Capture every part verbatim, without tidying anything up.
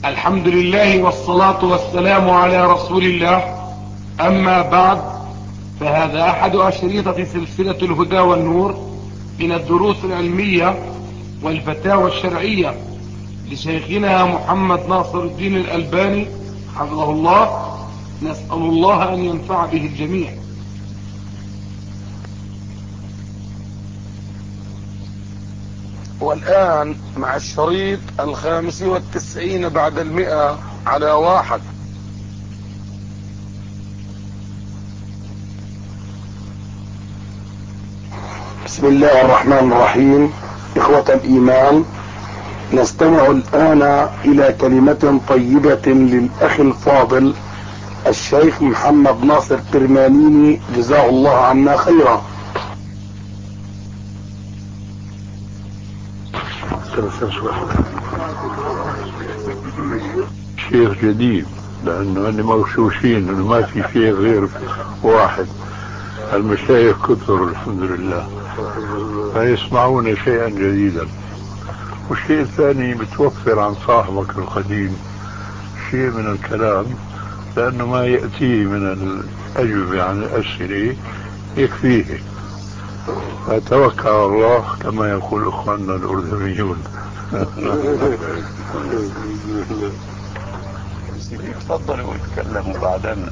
الحمد لله والصلاة والسلام على رسول الله. أما بعد، فهذا أحد أشريطة سلسلة الهدى والنور من الدروس العلمية والفتاوى الشرعية لشيخنا محمد ناصر الدين الألباني حفظه الله. نسأل الله أن ينفع به الجميع. والآن مع الشريط الخامس والتسعين بعد المئة على واحد. بسم الله الرحمن الرحيم. إخوة الإيمان، نستمع الآن إلى كلمة طيبة للأخ الفاضل الشيخ محمد ناصر الترمانيني، جزاه الله عنا خيرا. شيخ جديد، لأنه أني مغشوشين إنه ما في شيخ غير واحد. المشايخ كثر الحمد لله، فيسمعون شيئا جديدا. والشيء الثاني بتوفر عن صاحبك القديم شيء من الكلام، لأنه ما يأتيه من الأجوبة عن الأسئلة يكفيه. فتوكل على الله كما يقول إخواننا الأردنيون. تفضلوا وتكلموا بعدين.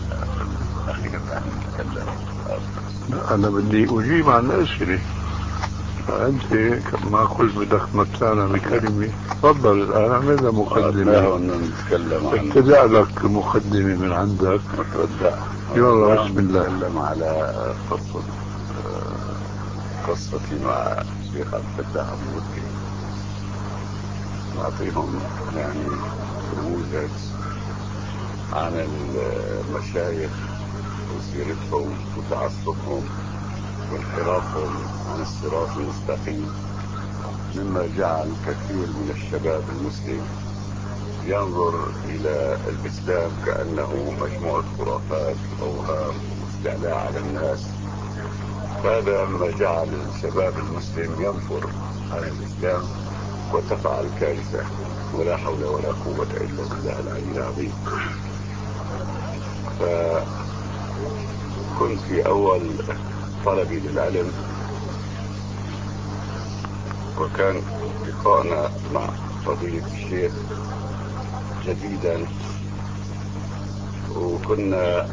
أنا بدي أجيب عن الأسئلة، فأنت كما قلت بدك تمتعنا بكلمة. تفضل الآن اعمل مقدمة. ابتدأ لك مقدمة من عندك. يلا بسم الله. نتكلم على قصة قصتي مع الشيخ عبد الفتاح البوكي. نعطيهم يعني نموذج عن المشايخ وسيرتهم وتعصبهم وانحرافهم عن الصراط المستقيم، مما جعل كثير من الشباب المسلم ينظر إلى الإسلام كأنه مجموعة خرافات وأوهام واستعلاء على الناس. هذا ما جعل الشباب المسلم ينفر عن الإسلام وتقع الكارثة، ولا حول ولا قوة إلا بالله العلي العظيم. فكنت في أول طلبي للعلم، وكان لقاءنا مع فضيلة الشيخ جديدا، وكنا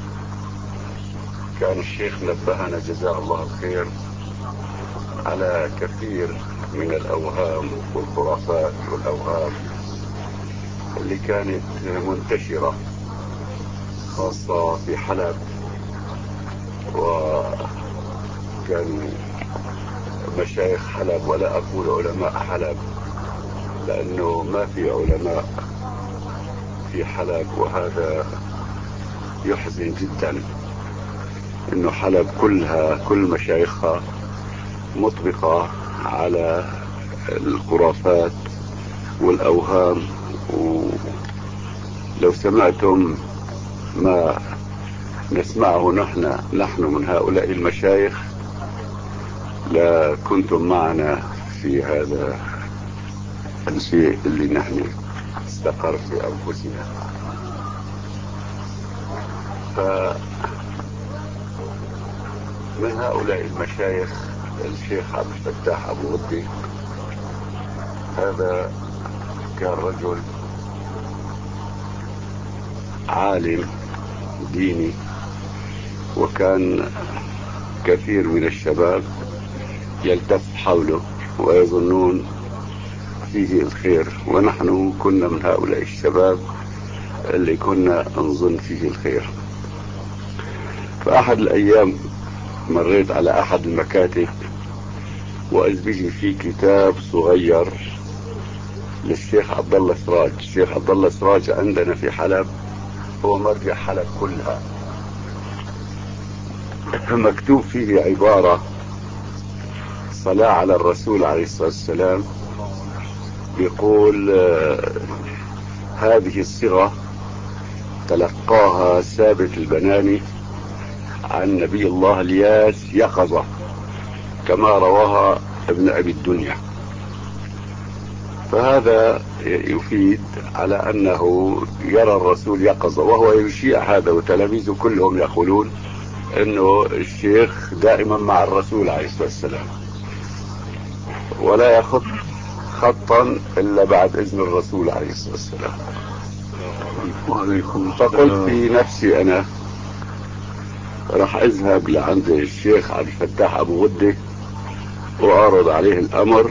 كان الشيخ نبهنا جزاه الله الخير على كثير من الأوهام والخرافات والأوهام اللي كانت منتشرة خاصة في حلب. وكان مشايخ حلب، ولا أقول علماء حلب لأنه ما في علماء في حلب، وهذا يحزن جدا إنه حلب كلها كل مشايخها مطبقة على الخرافات والأوهام. ولو سمعتم ما نسمعه نحن نحن من هؤلاء المشايخ لا كنتم معنا في هذا الشيء اللي نحن استقر في أنفسنا. فمن هؤلاء المشايخ الشيخ عبد الفتاح أبو غدي. هذا كان رجل عالم ديني، وكان كثير من الشباب يلتف حوله ويظنون فيه الخير، ونحن كنا من هؤلاء الشباب اللي كنا نظن فيه الخير. فأحد الأيام مريت على أحد المكاتب وإذ به في كتاب صغير للشيخ عبد الله سراج. الشيخ عبد الله سراج عندنا في حلب هو مرجع حلب كلها. مكتوب فيه عبارة صلاة على الرسول عليه الصلاة والسلام، يقول هذه الصيغة تلقاها ثابت البناني عن نبي الله الياس يقظة، كما رواها ابن أبي الدنيا. فهذا يفيد على أنه يرى الرسول يقظة، وهو يشيع هذا، وتلاميذه كلهم يقولون أنه الشيخ دائما مع الرسول عليه الصلاة والسلام، ولا يخط خطا إلا بعد إذن الرسول عليه الصلاة والسلام. فقلت في نفسي أنا راح أذهب لعند الشيخ عبد الفتاح أبو غدة وأعرض عليه الأمر،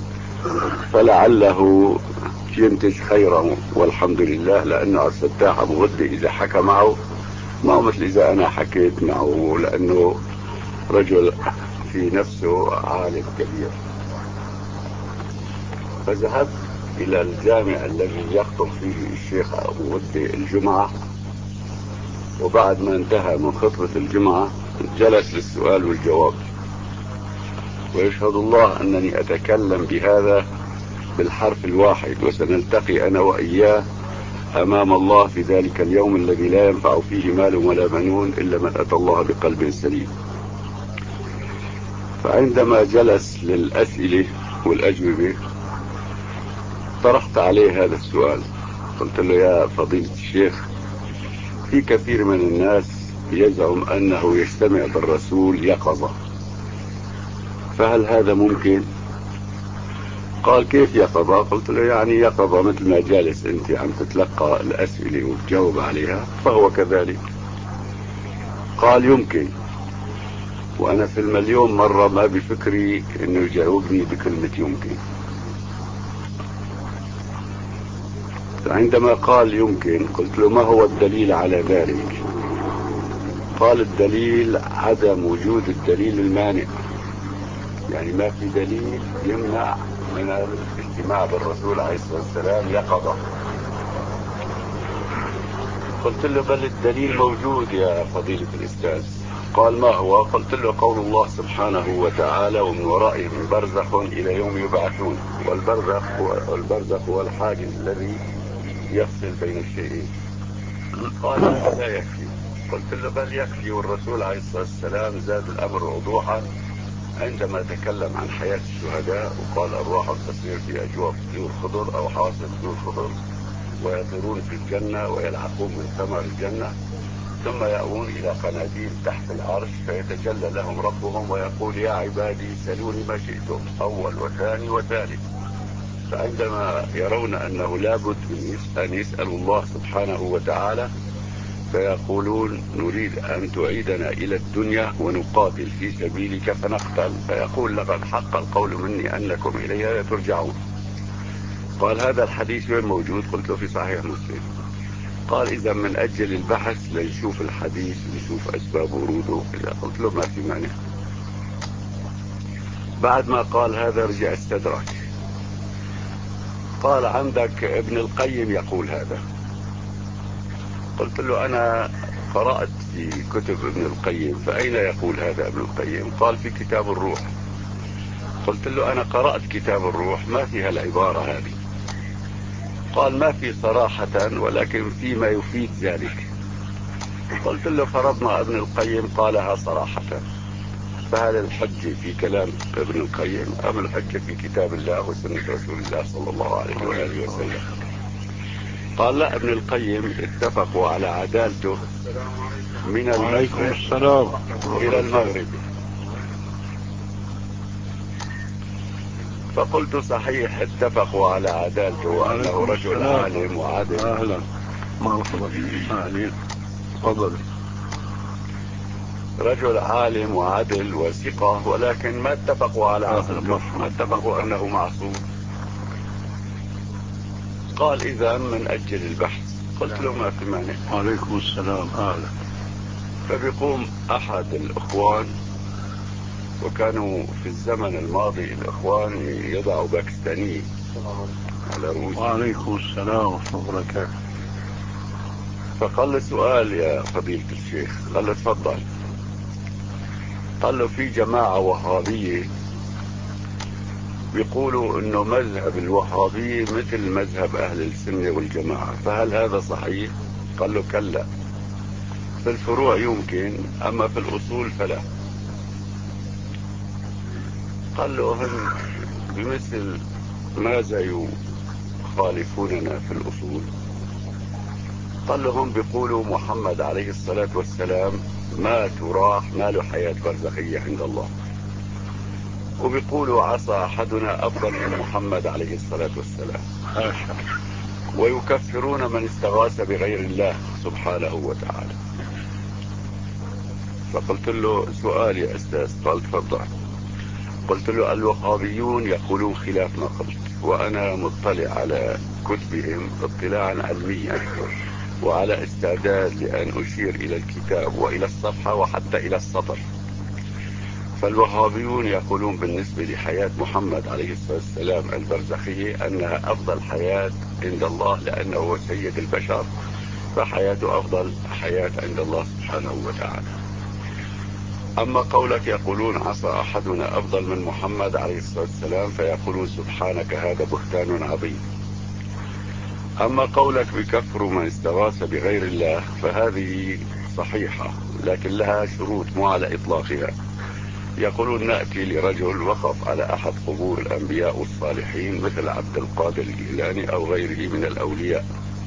فلعله ينتج خيرا، والحمد لله، لأنه عبد الفتاح أبو غدة إذا حكى معه ما هو مثل إذا أنا حكيت معه، لأنه رجل في نفسه عالم كبير. فذهبت إلى الجامع الذي يخطب فيه الشيخ أبو غدة الجمعة، وبعد ما انتهى من خطبة الجمعة جلس للسؤال والجواب، ويشهد الله أنني أتكلم بهذا بالحرف الواحد، وسنلتقي أنا وإياه أمام الله في ذلك اليوم الذي لا ينفع فيه مال ولا بنون إلا من أتى الله بقلب سليم. فعندما جلس للأسئلة والأجوبة طرحت عليه هذا السؤال، قلت له: يا فضيلة الشيخ، في كثير من الناس يزعم أنه يجتمع بالرسول يقظة، فهل هذا ممكن؟ قال: كيف يقظة؟ قلت له: يعني يقظة مثل ما جالس أنت عم تتلقى الأسئلة وتجاوب عليها، فهو كذلك. قال: يمكن، وأنا في المليون مرة ما بفكري أنه يجاوبني بكلمة يمكن. عندما قال يمكن قلت له: ما هو الدليل على ذلك؟ قال: الدليل عدم وجود الدليل المانع، يعني ما في دليل يمنع من الاجتماع بالرسول عليه الصلاة والسلام يقظة. قلت له: بل الدليل موجود يا فضيلة الأستاذ. قال: ما هو؟ قلت له: قول الله سبحانه وتعالى: ومن ورائهم برزخ إلى يوم يبعثون، والبرزخ هو البرزخ هو الحاجز الذي يفصل بين الشيئين. قال: هذا لا يكفي. قلت له: بل يكفي، والرسول عليه الصلاة والسلام زاد الأمر وضوحا عندما تكلم عن حياة الشهداء وقال: أرواح تسير في أجواف طيور خضر أو حواصل طيور خضر، ويطيرون في الجنة ويلعقون من ثمر الجنة، ثم يأوون إلى قناديل تحت العرش فيتجلى لهم ربهم ويقول: يا عبادي سلوني ما شئتم، أول وثاني وثالث. فعندما يرون أنه لابد أن يسألوا الله سبحانه وتعالى فيقولون: نريد أن تعيدنا إلى الدنيا ونقاتل في سبيلك فنقتل، فيقول: لقد حق القول مني أنكم إليها ترجعون. قال: هذا الحديث وين موجود؟ قلت له: في صحيح مسلم. قال: إذا من أجل البحث لنشوف الحديث ونشوف أسباب وروده. قلت له: ما في مانع. بعد ما قال هذا رجع استدرك، قال: عندك ابن القيم يقول هذا. قلت له: أنا قرأت في كتب ابن القيم، فأين يقول هذا ابن القيم؟ قال: في كتاب الروح. قلت له: أنا قرأت كتاب الروح ما فيها العبارة هذه. قال: ما في صراحة، ولكن فيما يفيد ذلك. قلت له: فرضنا ابن القيم قالها صراحة، فهل الحجة في كلام ابن القيم أم الحجة في كتاب الله وسنة رسول الله صلى الله عليه وآله وسلم؟ قال: لا، ابن القيم اتفقوا على عدالته من المشرق إلى المغرب. فقلت: صحيح، اتفقوا على عدالته وأنه رجل عالم وعادل. أهلا، مرحبا، أهلا، تفضل. رجل عالم وعدل وثقة، ولكن ما اتفقوا على عصمته، ما اتفقوا أنه معصوم. قال: إذا من أجل البحث. قلت له: ما في مانع. وعليكم السلام، أهلا. فبيقوم أحد الإخوان، وكانوا في الزمن الماضي الإخوان يضعوا باكستاني على رؤوسهم. وعليكم السلام ورحمة الله وبركاته. فقال له: سؤال يا فضيلة الشيخ. قال له: تفضل. قال له: في جماعة وهابية بيقولوا انه مذهب الوهابية مثل مذهب اهل السنة والجماعة، فهل هذا صحيح؟ قال له: كلا، في الفروع يمكن، اما في الاصول فلا. قال له: هم بمثل ماذا يخالفوننا في الأصول؟ قال لهم بيقولوا محمد عليه الصلاة والسلام مات وراح، ما له حياة برزخية عند الله، وبيقولوا عصى أحدنا أفضل من محمد عليه الصلاة والسلام، ويكفرون من استغاث بغير الله سبحانه وتعالى. فقلت له سؤال يا أستاذ، قال تفضل. قلت له الوهابيون يقولون خلاف ما قلت، وأنا مطلع على كتبهم اطلاعا علميا وعلى استعداد لأن أشير إلى الكتاب وإلى الصفحة وحتى إلى السطر. فالوهابيون يقولون بالنسبة لحياة محمد عليه الصلاة والسلام البرزخية أنها أفضل حياة عند الله، لأنه هو سيد البشر، فحياته أفضل حياة عند الله سبحانه وتعالى. أما قولك يقولون عصى أحدنا أفضل من محمد عليه الصلاة والسلام، فيقولون سبحانك هذا بهتان عظيم. أما قولك بكفر من استغاث بغير الله فهذه صحيحة، لكن لها شروط مو على إطلاقها. يقولون نأتي لرجل وقف على أحد قبور الأنبياء والصالحين مثل عبد القادر الجيلاني أو غيره من الأولياء،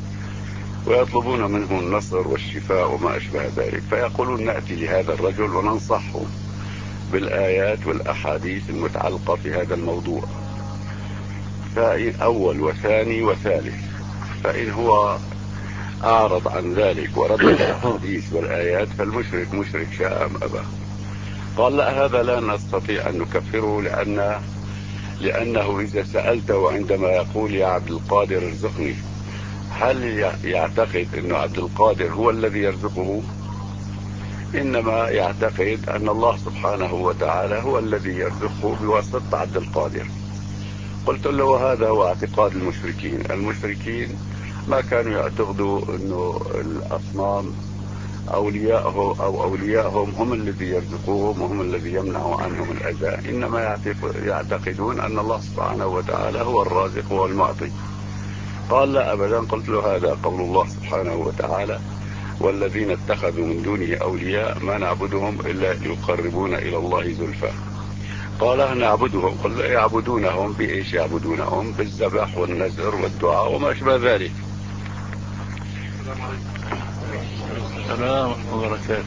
ويطلبون منه النصر والشفاء وما أشبه ذلك، فيقولون نأتي لهذا الرجل وننصحه بالآيات والأحاديث المتعلقة في هذا الموضوع، فإن أول وثاني وثالث، فإن هو أعرض عن ذلك ورد الأحاديث والآيات فالمشرك مشرك شاء أم أبى. قال لا، هذا لا نستطيع أن نكفره، لأن لأنه إذا سألته عندما يقول يا عبد القادر ارزقني، هل يعتقد أن عبد القادر هو الذي يرزقه؟ إنما يعتقد أن الله سبحانه وتعالى هو الذي يرزقه بواسطة عبد القادر. قلت له هذا هو اعتقاد المشركين. المشركين ما كانوا يعتقدوا أنه الأصنام أولياءه أو أولياءهم هم الذي يرزقوهم وهم الذي يمنعوا عنهم الأذى، إنما يعتقدون أن الله سبحانه وتعالى هو الرازق والمعطي. قال لا أبدا. قلت له هذا قول الله سبحانه وتعالى والذين اتخذوا من دونه أولياء ما نعبدهم إلا ليقربونا إلى الله زلفى. قال نعبدهم. قل يعبدونهم بإيش؟ يعبدونهم بالذبح والنذر والدعاء وما أشبه ذلك. السلام ورحمة الله وبركاته.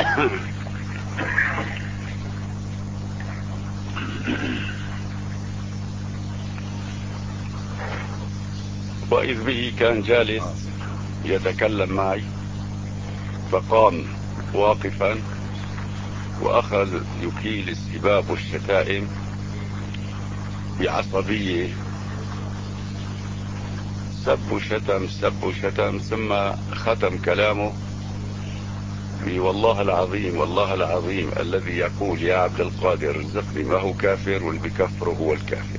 وإذ به كان جالس يتكلم معي، فقام واقفا وأخذ يكيل السباب والشتائم بعصبية، سب وشتم سب وشتم، ثم ختم كلامه والله العظيم والله العظيم الذي يقول يا عبد القادر ارزقني ما هو كافر، واللي بكفره هو الكافر.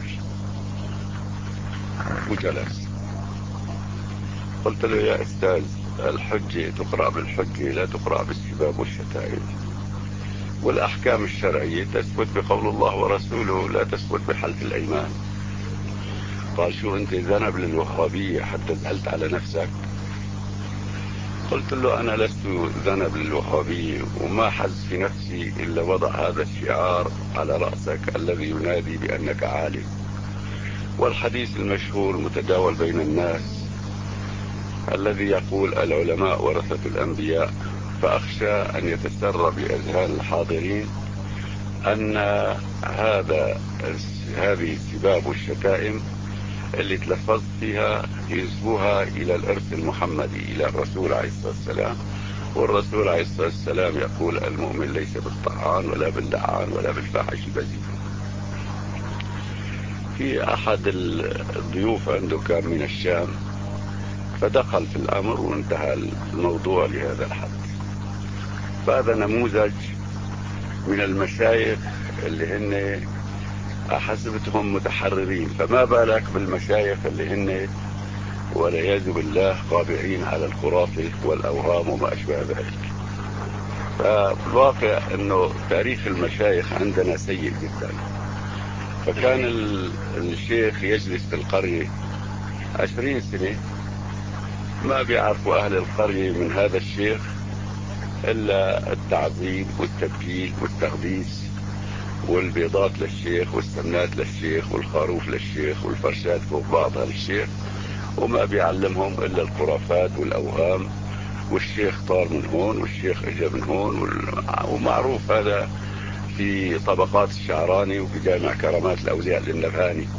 وجلس. قلت له يا أستاذ الحجة تقرأ بالحجة لا تقرأ بالسباب والشتائم، والأحكام الشرعية تثبت بقول الله ورسوله لا تثبت بحلف الأيمان. قال شو أنت ذنب للوهابية حتى زعلت على نفسك؟ قلت له أنا لست ذنب للوهابية، وما حز في نفسي إلا وضع هذا الشعار على رأسك الذي ينادي بأنك عالم. والحديث المشهور المتداول بين الناس الذي يقول العلماء ورثة الأنبياء، فأخشى أن يتسرب بأذهان الحاضرين أن هذا هذه السباب والشتائم اللي تلفظت فيها ينسبوها إلى الإرث المحمدي إلى الرسول عليه الصلاة والسلام، والرسول عليه الصلاة والسلام يقول المؤمن ليس بالطعان ولا باللعان ولا بالفاحش البذيء. في أحد الضيوف عنده كان من الشام، فدخل في الأمر وانتهى الموضوع لهذا الحد. فهذا نموذج من المشايخ اللي هن حسبتهم متحررين، فما بالك بالمشايخ اللي هن والعياذ بالله قابعين على الخرافة والأوهام وما أشبه ذلك. فالواقع أنه تاريخ المشايخ عندنا سيء جدا. فكان الشيخ يجلس في القرية عشرين سنة ما بيعرفوا أهل القرية من هذا الشيخ إلا التعظيم والتبجيل والتقديس والبيضات للشيخ والسمنات للشيخ والخروف للشيخ والفرشات فوق بعضها للشيخ، وما بيعلمهم إلا الخرافات والأوهام، والشيخ طار من هون والشيخ اجى من هون، ومعروف هذا في طبقات الشعراني وفي جامع كرامات الأولياء للنبهاني.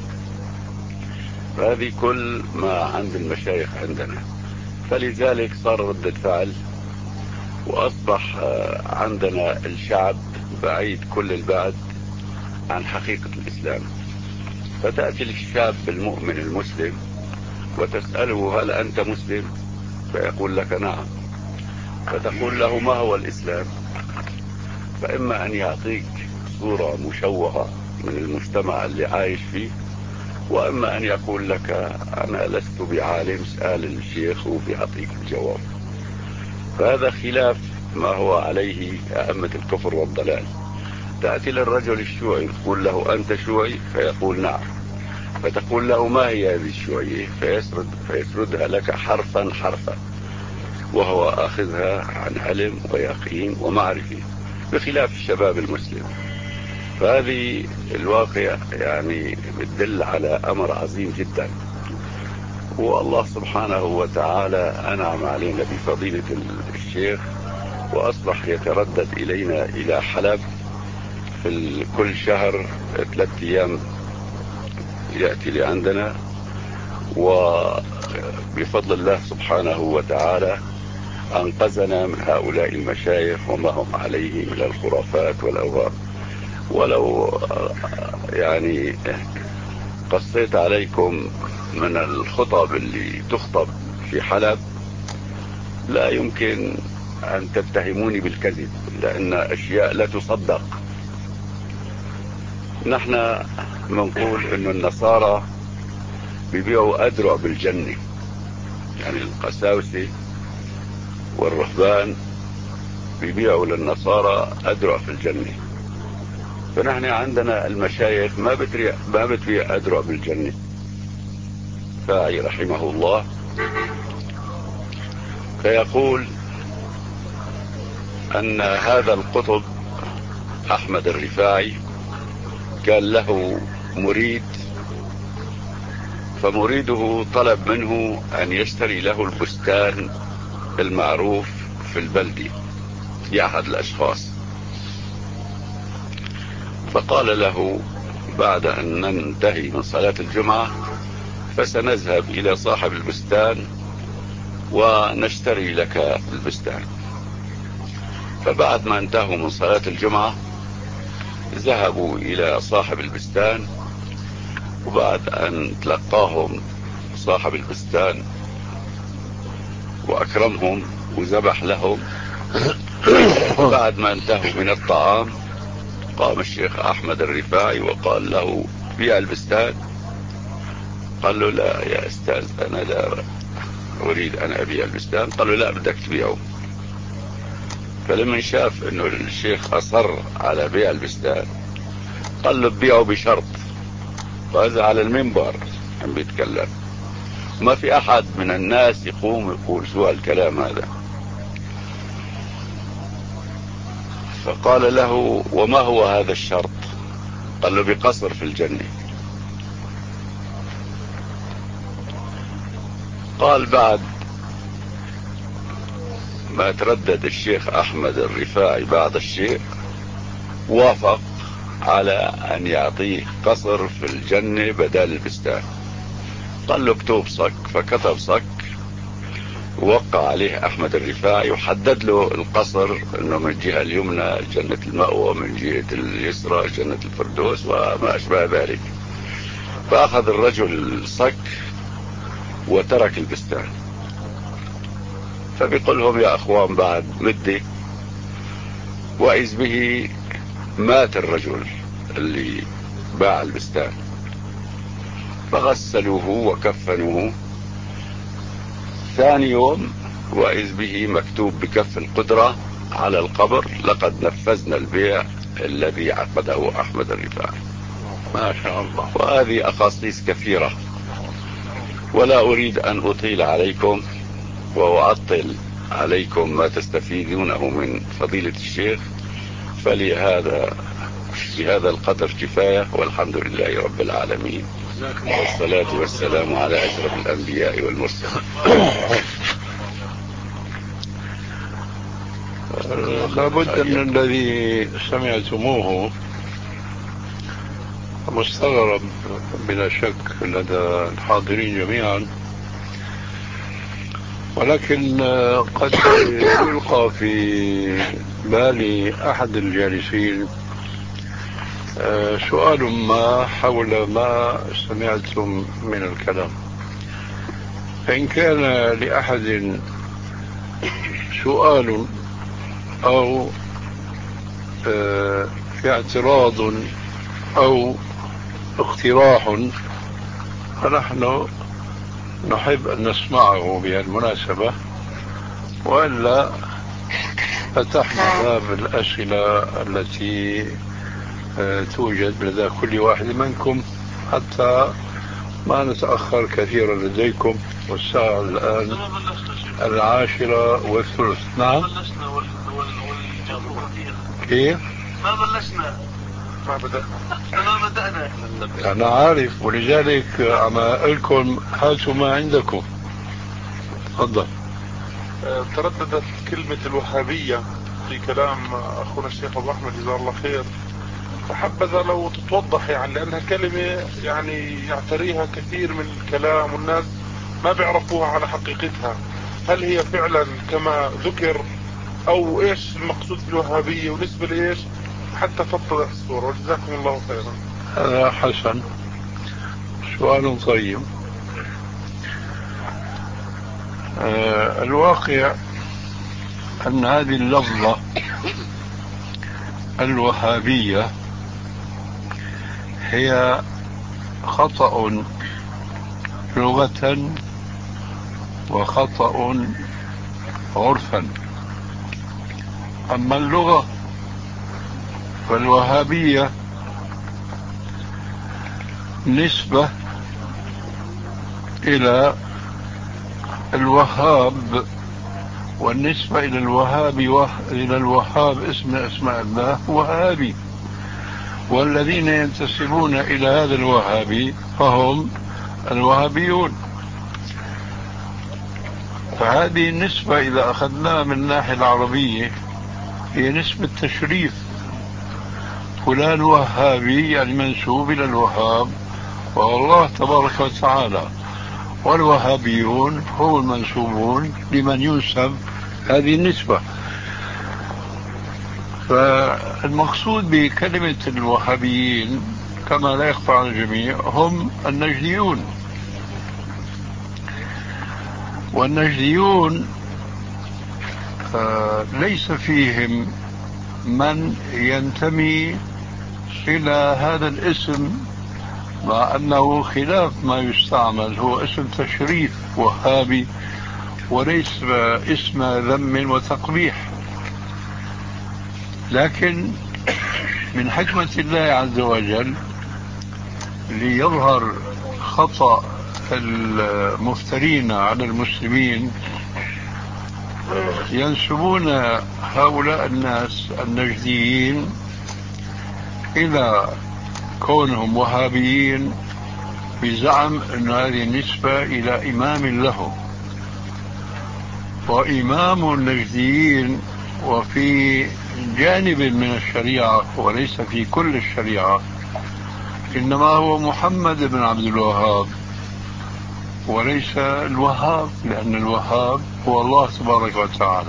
فهذه كل ما عند المشايخ عندنا، فلذلك صار ردة فعل، وأصبح عندنا الشعب بعيد كل البعد عن حقيقة الإسلام. فتأتي للشاب المؤمن المسلم وتسأله هل أنت مسلم؟ فيقول لك نعم. فتقول له ما هو الإسلام؟ فإما أن يعطيك صورة مشوهة من المجتمع اللي عايش فيه، وإما أن يقول لك أنا لست بعالم، اسأل الشيخ وبيعطيك الجواب. فهذا خلاف ما هو عليه أئمة الكفر والضلال. تأتي للرجل الشيوعي تقول له أنت شيوعي؟ فيقول نعم. فتقول له ما هي هذه الشيوعية؟ فيسرد فيسردها لك حرفا حرفا، وهو أخذها عن علم ويقين ومعرفة، بخلاف الشباب المسلم. فهذه الواقع يعني بتدل على أمر عظيم جدا، والله سبحانه وتعالى أنعم علينا بفضيلة الشيخ، وأصبح يتردد إلينا إلى حلب في كل شهر ثلاثة أيام يأتي لعندنا، وبفضل الله سبحانه وتعالى أنقذنا من هؤلاء المشايخ وما هم عليه من الخرافات والأوهام. ولو يعني قصيت عليكم من الخطب اللي تخطب في حلب لا يمكن أن تتهموني بالكذب، لأن أشياء لا تصدق. نحن منقول إنه النصارى بيبيعوا أدرع بالجنة، يعني القساوسة والرهبان بيبيعوا للنصارى أدرع في الجنة. فنحن عندنا المشايخ ما بتبيع ما بتبيع أدرع بالجنة. فاعي رحمه الله فيقول أن هذا القطب أحمد الرفاعي كان له مريد، فمريده طلب منه أن يشتري له البستان المعروف في البلدة لأحد الأشخاص. فقال له بعد أن ننتهي من صلاة الجمعة فسنذهب إلى صاحب البستان ونشتري لك البستان. فبعد ما انتهوا من صلاة الجمعة ذهبوا إلى صاحب البستان، وبعد أن تلقاهم صاحب البستان وأكرمهم وذبح لهم، بعد ما انتهوا من الطعام قام الشيخ أحمد الرفاعي وقال له بيع البستان. قال له لا يا أستاذ أنا لا أريد أن أبيع البستان. قال له لا بدك تبيعه. فلما شاف أنه الشيخ أصر على بيع البستان قال له بيعه بشرط، وهذا على المنبر عم بيتكلم، ما في أحد من الناس يقوم يقول شو هالكلام هذا. فقال له وما هو هذا الشرط؟ قال له بقصر في الجنة. قال بعد ما تردد الشيخ أحمد الرفاعي بعد الشيء وافق على أن يعطيه قصر في الجنة بدل البستان. قال له اكتب صك، فكتب صك ووقع عليه أحمد الرفاعي وحدد له القصر انه من الجهة اليمنى جنة المأوى، من جهة اليسرى جنة الفردوس وما أشبه ذلك. فأخذ الرجل الصك وترك البستان. فبيقول لهم يا أخوان بعد مدة وإذ به مات الرجل اللي باع البستان، فغسلوه وكفنوه. ثاني يوم وإذ به مكتوب بكف القدرة على القبر لقد نفذنا البيع الذي عقده أحمد الرفاعي. ما شاء الله. وهذه أخاصيص كثيرة، ولا أريد أن أطيل عليكم وأعطل عليكم ما تستفيدونه من فضيلة الشيخ. فلهذا بهذا القدر كفاية، والحمد لله رب العالمين. والصلاة والسلام على أشرف الأنبياء والمرسلين. لابد أن الذي سمعتموه مستغرب بلا شك لدى الحاضرين جميعا، ولكن قد يلقى في بال أحد الجالسين سؤال ما حول ما سمعتم من الكلام. فإن كان لأحد سؤال أو اعتراض أو اقتراح فنحن نحب أن نسمعه بهالمناسبة، وإلا فتحنا باب الأسئلة التي توجد لدى كل واحد منكم حتى ما نتأخر كثيرا لديكم، والساعة الآن العاشرة والثلث. نعم. كيف؟ ما بلشنا، ما بدأنا ما بدأنا أنا عارف، ولذلك عم أقول لكم هاتوا ما عندكم. تفضل. ترددت كلمة الوهابية في كلام أخونا الشيخ أبو أحمد جزاه الله خير، فحبذا لو تتوضح، يعني لأنها كلمة يعني يعتريها كثير من الكلام والناس ما بيعرفوها على حقيقتها. هل هي فعلا كما ذكر أو إيش المقصود بالوهابية ونسبة لإيش، حتى تتضح الصورة. وجزاكم الله خيرا. هذا حسن، سؤال طيب. آه الواقع أن هذه اللفظة الوهابية هي خطأ لغة وخطأ عرفا. أما اللغة فالوهابية نسبة إلى الوهاب، والنسبة إلى الوهاب و... إلى الوهاب اسم أسماء الله وهابي، والذين ينتسبون إلى هذا الوهابي فهم الوهابيون. فهذه النسبة إذا أخذناها من الناحية العربية هي نسبة تشريف. فلان وهابي يعني منسوب إلى الوهاب وهو الله تبارك وتعالى، والوهابيون هم المنسوبون لمن ينسب هذه النسبة. فالمقصود بكلمة الوهابيين كما لا يخفى على الجميع هم النجديون. والنجديون ليس فيهم من ينتمي إلى هذا الاسم، مع أنه خلاف ما يستعمل، هو اسم تشريف وهابي وليس اسم ذم وتقبيح. لكن من حكمة الله عز وجل ليظهر خطأ المفترين على المسلمين ينسبون هؤلاء الناس النجديين إلى كونهم وهابيين بزعم أن هذه النسبة إلى إمام لهم. وإمام النجديين وفي جانب من الشريعة وليس في كل الشريعة إنما هو محمد بن عبد الوهاب وليس الوهاب، لأن الوهاب هو الله تبارك وتعالى.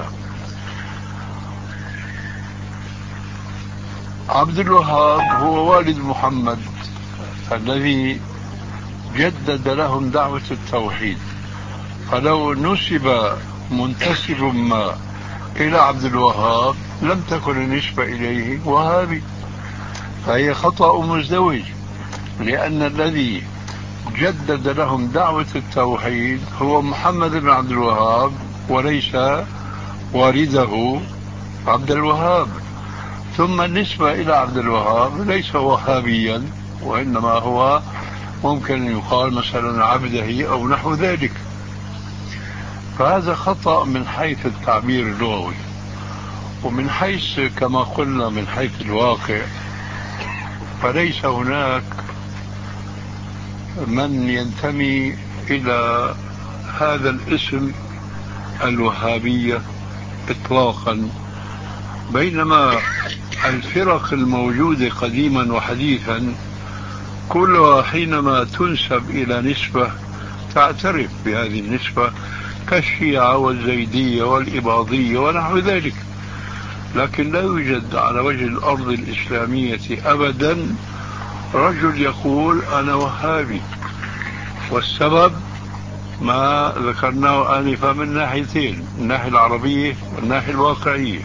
عبد الوهاب هو والد محمد الذي جدد لهم دعوة التوحيد، فلو نسب منتسب ما إلى عبد الوهاب لم تكن النسبة إليه وهابي، فهي خطأ مزدوج، لأن الذي جدد لهم دعوة التوحيد هو محمد بن عبد الوهاب وليس والده عبد الوهاب. ثم النسبة إلى عبد الوهاب ليس وهابيا، وإنما هو ممكن يقال مثلا عبده أو نحو ذلك. فهذا خطأ من حيث التعبير اللغوي، ومن حيث كما قلنا من حيث الواقع فليس هناك من ينتمي إلى هذا الاسم الوهابية إطلاقا، بينما الفرق الموجودة قديما وحديثا كلها حينما تنسب إلى نسبة تعترف بهذه النسبة، كالشيعة والزيدية والإباضية ونحو ذلك، لكن لا يوجد على وجه الأرض الإسلامية أبدا رجل يقول أنا وهابي، والسبب ما ذكرناه آنفا من ناحيتين، الناحية العربية والناحية الواقعية.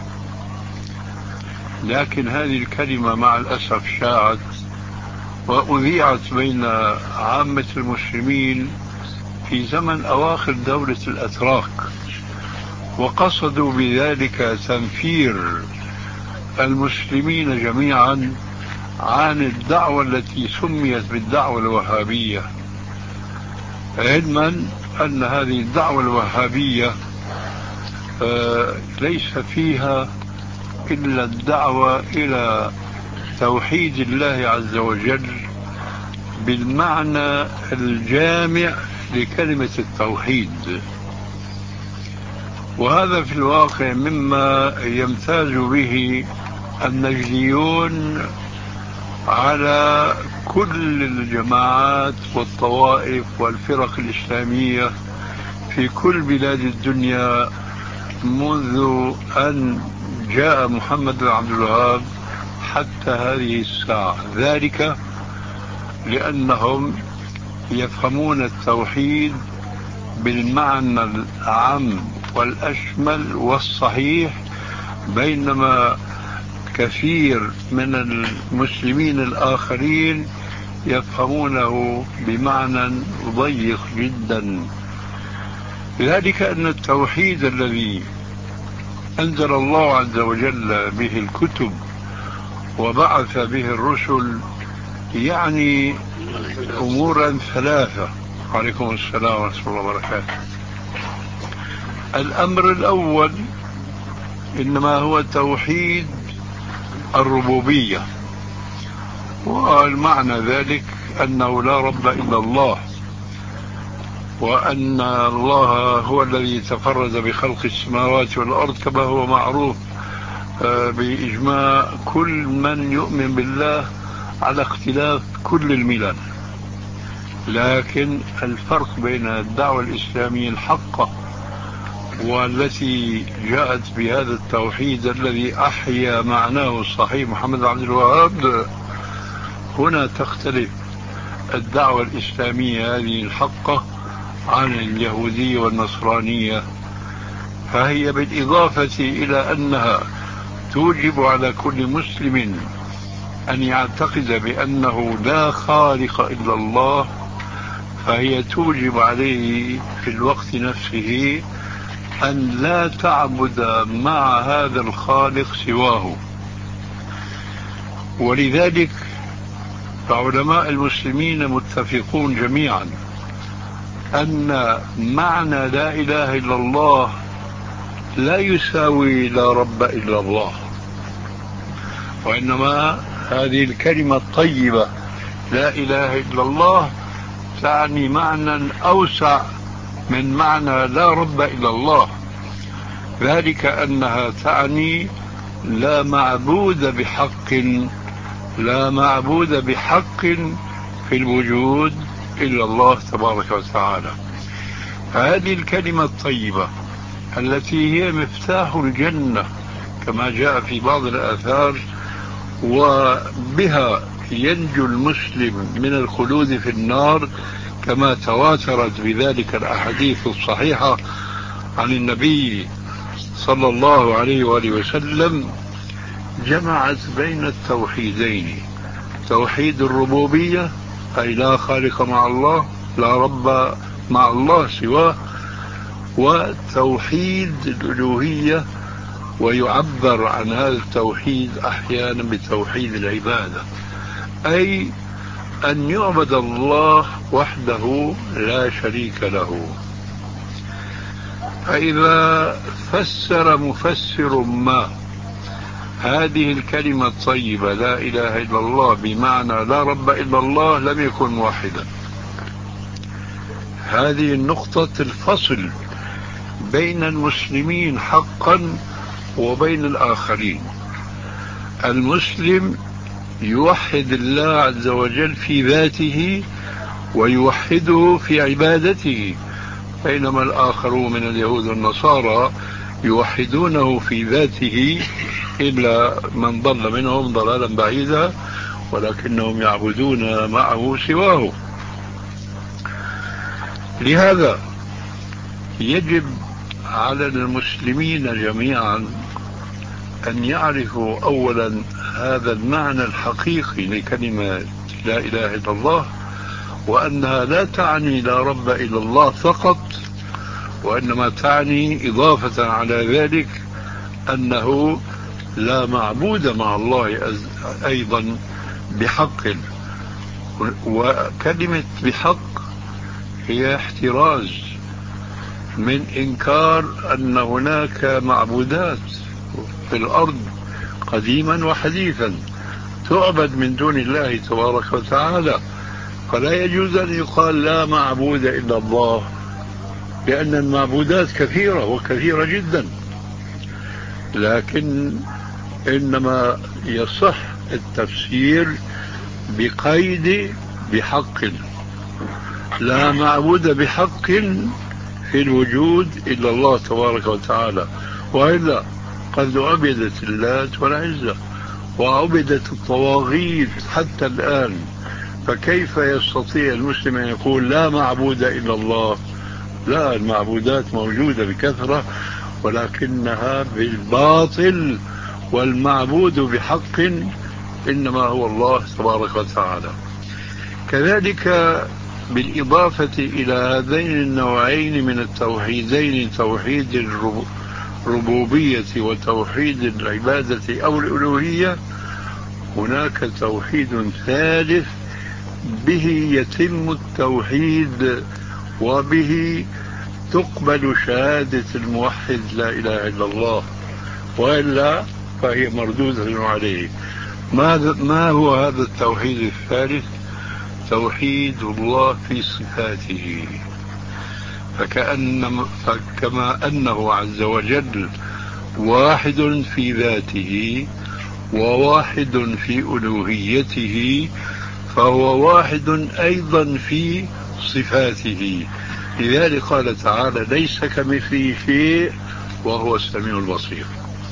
لكن هذه الكلمة مع الأسف شاعت وأذيعت بين عامة المسلمين في زمن أواخر دولة الأتراك، وقصدوا بذلك تنفير المسلمين جميعا عن الدعوة التي سميت بالدعوة الوهابية، علما أن هذه الدعوة الوهابية ليس فيها إلا الدعوة إلى توحيد الله عز وجل بالمعنى الجامع لكلمة التوحيد. وهذا في الواقع مما يمتاز به النجديون على كل الجماعات والطوائف والفرق الإسلامية في كل بلاد الدنيا منذ أن جاء محمد بن عبد الوهاب حتى هذه الساعة، ذلك لأنهم يفهمون التوحيد بالمعنى العام والأشمل والصحيح، بينما كثير من المسلمين الآخرين يفهمونه بمعنى ضيق جدا. ذلك أن التوحيد الذي أنزل الله عز وجل به الكتب وبعث به الرسل يعني أمورا ثلاثة. عليكم السلام ورحمة الله وبركاته. الأمر الأول إنما هو توحيد الربوبية، والمعنى ذلك أنه لا رب إلا الله، وأن الله هو الذي تفرد بخلق السماوات والأرض كما هو معروف بإجماع كل من يؤمن بالله على اختلاف كل الملل. لكن الفرق بين الدعوة الإسلامية الحقة والتي جاءت بهذا التوحيد الذي أحيا معناه الصحيح محمد عبد الوهاب، هنا تختلف الدعوة الإسلامية هذه الحقة عن اليهودية والنصرانية. فهي بالإضافة إلى أنها توجب على كل مسلم أن يعتقد بأنه لا خالق إلا الله، فهي توجب عليه في الوقت نفسه أن لا تعبد مع هذا الخالق سواه. ولذلك فعلماء المسلمين متفقون جميعا أن معنى لا إله إلا الله لا يساوي لا رب إلا الله، وإنما هذه الكلمة الطيبة لا إله إلا الله تعني معنى أوسع من معنى لا رب إلا الله، ذلك أنها تعني لا معبود بحق لا معبود بحق في الوجود إلا الله تبارك وتعالى. هذه الكلمة الطيبة التي هي مفتاح الجنة كما جاء في بعض الآثار، وبها ينجو المسلم من الخلود في النار كما تواترت بذلك الأحاديث الصحيحة عن النبي صلى الله عليه وآله وسلم، جمعت بين التوحيدين: توحيد الربوبية أي لا خالق مع الله، لا رب مع الله سواه، وتوحيد الألوهية، ويعبر عن هذا التوحيد أحيانا بتوحيد العبادة، أي أن يعبد الله وحده لا شريك له. فإذا فسر مفسر ما هذه الكلمة الطيبة لا إله إلا الله بمعنى لا رب إلا الله لم يكن موحدا، هذه النقطة الفصل بين المسلمين حقا وبين الآخرين. المسلم يوحد الله عز وجل في ذاته ويوحده في عبادته، بينما الآخرون من اليهود والنصارى يوحدونه في ذاته إلا من ضل منهم ضلالا بعيدا، ولكنهم يعبدون معه سواه. لهذا يجب على المسلمين جميعا أن يعرفوا أولا هذا المعنى الحقيقي لكلمة لا إله إلا الله، وأنها لا تعني لا رب إلا الله فقط، وإنما تعني إضافة على ذلك أنه لا معبود مع الله أيضا بحق. وكلمة بحق هي احتراز من إنكار أن هناك معبودات في الأرض قديما وحديثا تعبد من دون الله تبارك وتعالى، فلا يجوز أن يقال لا معبود إلا الله، لأن المعبودات كثيرة وكثيرة جدا. لكن إنما يصح التفسير بقيد بحق، لا معبود بحق في الوجود إلا الله تبارك وتعالى، وإلا قد عبدت اللات والعزى وعبدت الطواغيت حتى الآن، فكيف يستطيع المسلم أن يقول لا معبود إلا الله؟ لا، المعبودات موجودة بكثرة ولكنها بالباطل، والمعبود بحق إنما هو الله تبارك وتعالى. كذلك بالإضافة إلى هذين النوعين من التوحيدين، توحيد الربوبية وتوحيد العبادة أو الألوهية، هناك توحيد ثالث به يتم التوحيد وبه تقبل شهادة الموحد لا إله إلا الله، وإلا فهي مردودة عليه. ما هو هذا التوحيد الثالث؟ توحيد الله في صفاته، فكأن فكما أنه عز وجل واحد في ذاته وواحد في ألوهيته، فهو واحد أيضا في صفاته. لذلك قال تعالى ليس كمثله شيء وهو السميع البصير.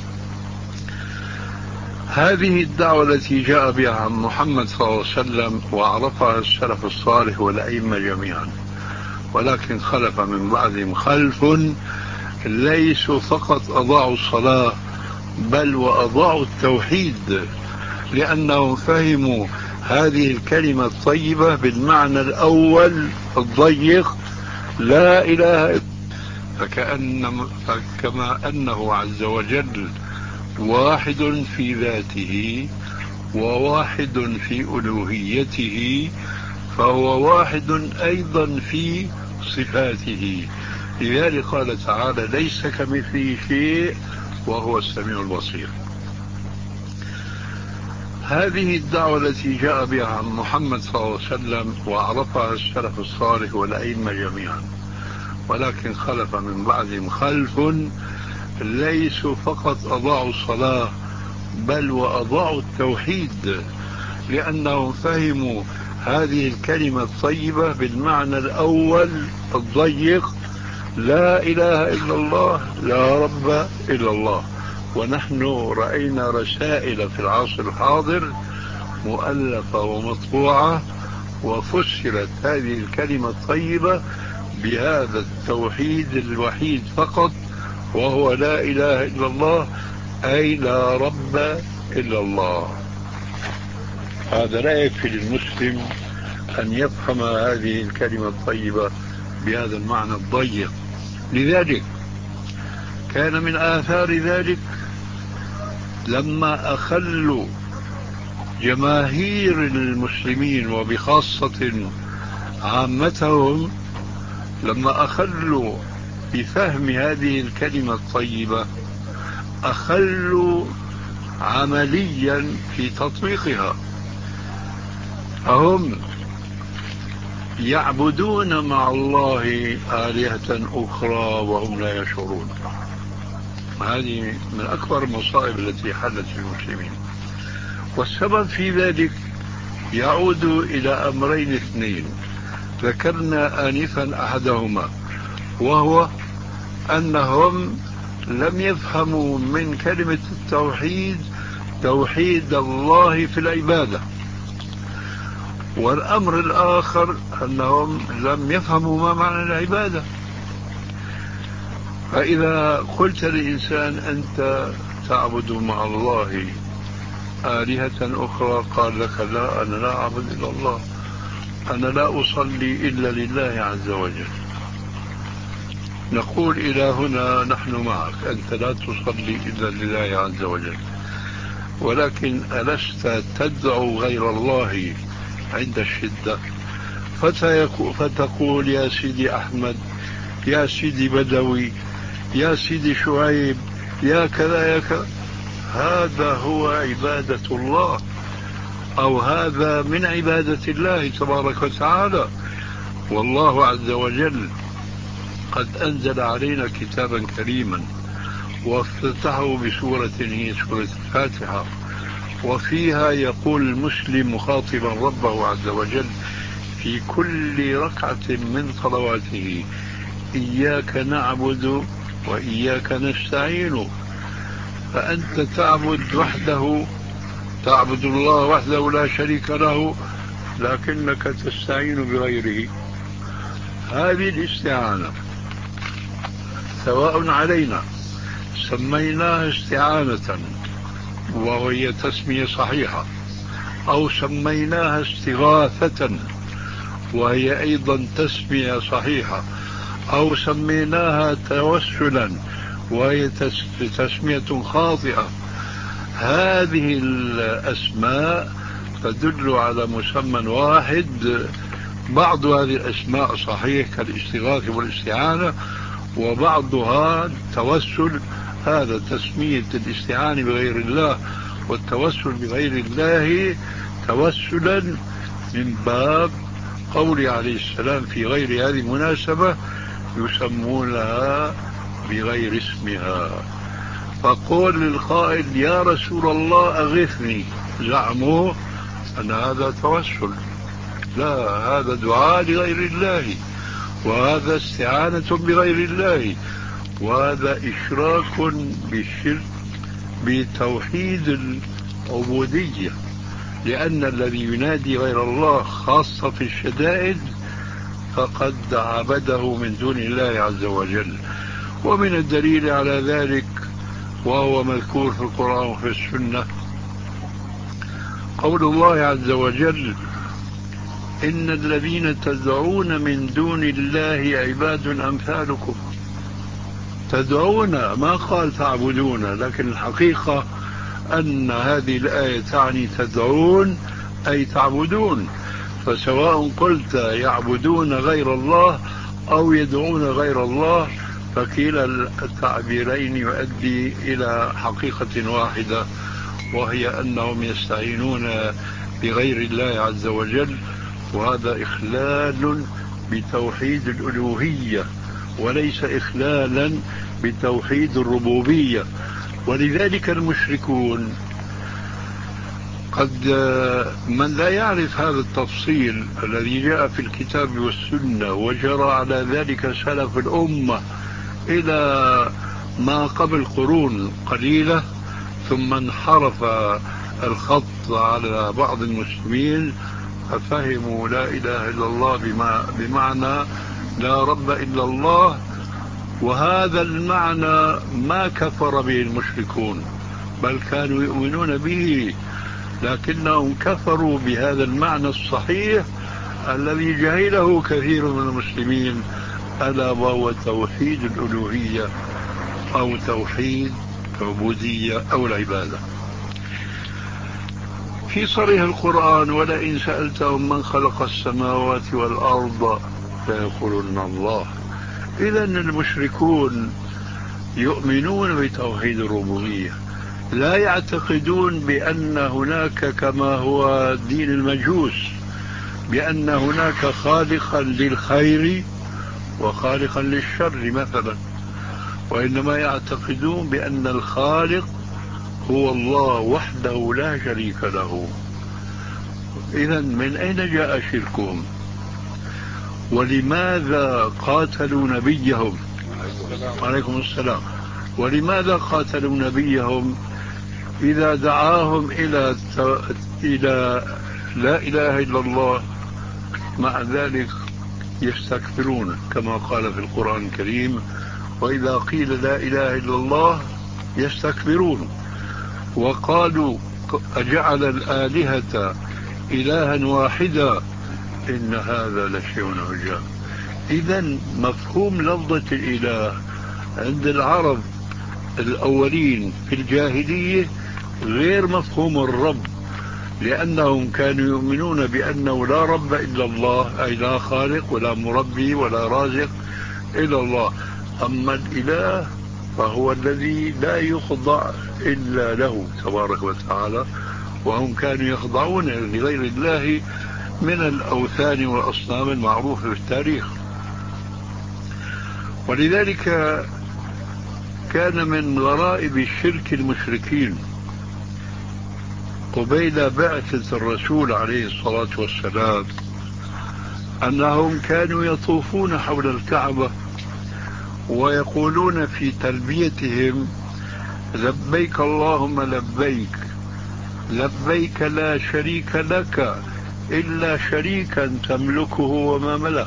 هذه الدعوة التي جاء بها محمد صلى الله عليه وسلم وعرفها السلف الصالح والأئمة جميعا، ولكن خلف من بعدهم خلف ليسوا فقط أضاعوا الصلاة بل وأضاعوا التوحيد، لأنهم فهموا هذه الكلمة الطيبة بالمعنى الأول الضيق لا إله، فكأن فكما أنه عز وجل واحد في ذاته وواحد في ألوهيته، فهو واحد أيضا في صفاته. لذلك قال تعالى ليس كمثله شيء وهو السميع البصير. هذه الدعوة التي جاء بها محمد صلى الله عليه وسلم وعرفها السلف الصالح والأئمة جميعا، ولكن خلف من بعدهم خلف ليسوا فقط أضاعوا الصلاة بل وأضاعوا التوحيد، لأنهم فهموا هذه الكلمة الطيبة بالمعنى الأول الضيق لا إله إلا الله لا رب إلا الله. ونحن رأينا رسائل في العصر الحاضر مؤلفة ومطبوعة وفسرت هذه الكلمة الطيبة بهذا التوحيد الوحيد فقط، وهو لا إله إلا الله، أي لا رب إلا الله. هذا لا يكفي للمسلم أن يفهم هذه الكلمة الطيبة بهذا المعنى الضيق. لذلك كان من آثار ذلك لما أخلوا جماهير المسلمين وبخاصة عامتهم، لما أخلوا بفهم هذه الكلمة الطيبة أخلوا عمليا في تطبيقها، فهم يعبدون مع الله آلهة أخرى وهم لا يشعرون. هذه من أكبر المصائب التي حلت المسلمين. والسبب في ذلك يعود إلى أمرين اثنين ذكرنا آنفا أحدهما، وهو أنهم لم يفهموا من كلمة التوحيد توحيد الله في العبادة. والأمر الآخر أنهم لم يفهموا ما معنى العبادة. فإذا قلت لإنسان أنت تعبد مع الله آلهة أخرى قال لك لا، أنا لا أعبد إلا الله، أنا لا أصلي إلا لله عز وجل. نقول إلى هنا نحن معك، أنت لا تصلي إلا لله عز وجل، ولكن ألست تدعو غير الله عند الشدة؟ فتقول يا سيدي أحمد، يا سيدي بدوي، يا سيدي شعيب، يا كذا يا كذا. هذا هو عبادة الله، أو هذا من عبادة الله تبارك وتعالى. والله عز وجل قد أنزل علينا كتابا كريما وافتتحه بسورة هي سورة الفاتحة، وفيها يقول المسلم مخاطبا ربه عز وجل في كل ركعة من صلواته: إياك نعبد وإياك نستعين. فأنت تعبد وحده، تعبد الله وحده لا شريك له، لكنك تستعين بغيره. هذه الاستعانة سواء علينا سميناها استعانة وهي تسمية صحيحة، أو سميناها استغاثة وهي أيضا تسمية صحيحة، أو سميناها توسلا وهي تسمية خاطئة. هذه الأسماء تدل على مسمى واحد. بعض هذه الأسماء صحيح كالاستغاثة والاستعانة، وبعضها التوسل، هذا تسمية الاستعانة بغير الله والتوسل بغير الله توسلا من باب قول عليه السلام في غير هذه المناسبة: يسمونها بغير اسمها. فقول للقائل يا رسول الله أغثني، زعموا أن هذا توسل. لا، هذا دعاء لغير الله، وهذا استعانة بغير الله، وهذا إشراك بالشرك بتوحيد العبودية. لأن الذي ينادي غير الله خاصة في الشدائد فقد عبده من دون الله عز وجل. ومن الدليل على ذلك، وهو مذكور في القرآن وفي السنة، قول الله عز وجل: إن الذين تدعون من دون الله عباد أمثالكم. تدعون، ما قال تعبدون، لكن الحقيقة أن هذه الآية تعني تدعون أي تعبدون. فسواء قلت يعبدون غير الله أو يدعون غير الله، فكلا التعبيرين يؤدي إلى حقيقة واحدة، وهي أنهم يستعينون بغير الله عز وجل، وهذا إخلال بتوحيد الألوهية وليس إخلالا بتوحيد الربوبية. ولذلك المشركون قد من لا يعرف هذا التفصيل الذي جاء في الكتاب والسنة وجرى على ذلك سلف الأمة إلى ما قبل قرون قليلة، ثم انحرف الخط على بعض المسلمين ففهموا لا إله إلا الله بمعنى لا رب إلا الله. وهذا المعنى ما كفر به المشركون، بل كانوا يؤمنون به، لكنهم كفروا بهذا المعنى الصحيح الذي جهله كثير من المسلمين، ألا وهو توحيد الألوهية أو توحيد العبودية أو العبادة. في صريح القرآن: ولئن سألتهم من خلق السماوات والأرض ليقولن الله. إذا المشركون يؤمنون بتوحيد الربوبية، لا يعتقدون بأن هناك كما هو دين المجوس بأن هناك خالقا للخير وخالقا للشر مثلا، وإنما يعتقدون بأن الخالق هو الله وحده لا شريك له. إذا من أين جاء شركهم؟ ولماذا قاتلوا نبيهم؟ عليكم السلام. ولماذا قاتلوا نبيهم إذا دعاهم إلى إلى لا إله إلا الله؟ مع ذلك يستكبرون كما قال في القرآن الكريم: وإذا قيل لا إله إلا الله يستكبرون وقالوا أجعل الآلهة إلها واحدا إن هذا لشيء عجاب. إذن مفهوم لفظة الإله عند العرب الأولين في الجاهلية غير مفهوم الرب، لأنهم كانوا يؤمنون بأنه لا رب إلا الله، أي لا خالق ولا مربي ولا رازق إلا الله. أما الإله فهو الذي لا يخضع إلا له تبارك وتعالى، وهم كانوا يخضعون لغير الله من الأوثان والأصنام المعروفة في التاريخ. ولذلك كان من غرائب الشرك المشركين قبيل بعثة الرسول عليه الصلاة والسلام أنهم كانوا يطوفون حول الكعبة ويقولون في تلبيتهم: لبيك اللهم لبيك، لبيك لا شريك لك إلا شريكا تملكه وما ملك.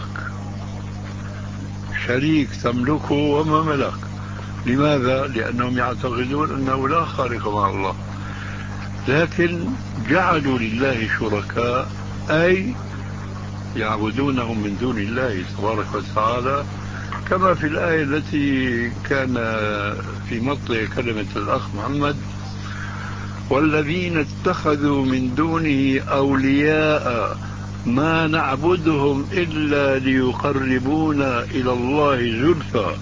شريك تملكه وما ملك. لماذا؟ لأنهم يعتقدون أنه لا خالق مع الله، لكن جعلوا لله شركاء، أي يعبدونهم من دون الله تبارك وتعالى، كما في الآية التي كان في مطلع كلمة الأخ محمد: والذين اتخذوا من دونه أولياء ما نعبدهم إلا ليقربونا إلى الله زلفى.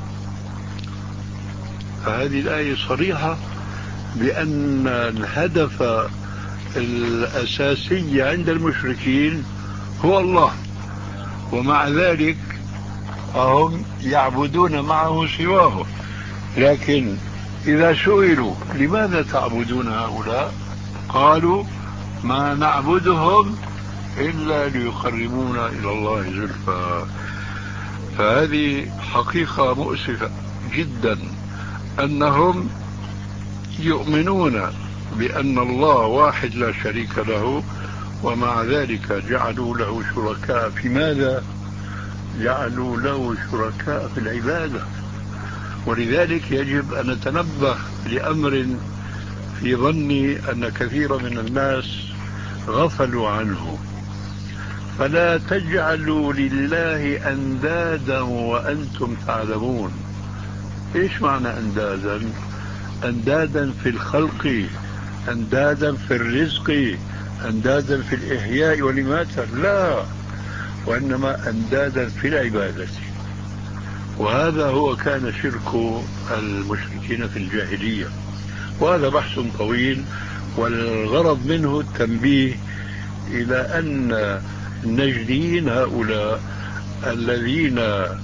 فهذه الآية صريحة بأن الهدف الأساسي عند المشركين هو الله، ومع ذلك هم يعبدون معه سواه. لكن إذا سئلوا لماذا تعبدون هؤلاء؟ قالوا: ما نعبدهم إلا ليقربونا إلى الله زلفى. فهذه حقيقة مؤسفة جدا، أنهم يؤمنون بأن الله واحد لا شريك له، ومع ذلك جعلوا له شركاء. في ماذا؟ جعلوا له شركاء في العبادة. ولذلك يجب أن نتنبه لأمر في ظني أن كثير من الناس غفلوا عنه: فلا تجعلوا لله أندادا وأنتم تعلمون. إيش معنى أندادا؟ أندادا في الخلق، أندادا في الرزق، أندادا في الإحياء والإماتة؟ لا، وإنما أندادا في العبادة. وهذا هو كان شرك المشركين في الجاهلية، وهذا بحث طويل، والغرض منه التنبيه إلى أن النجديين هؤلاء الذين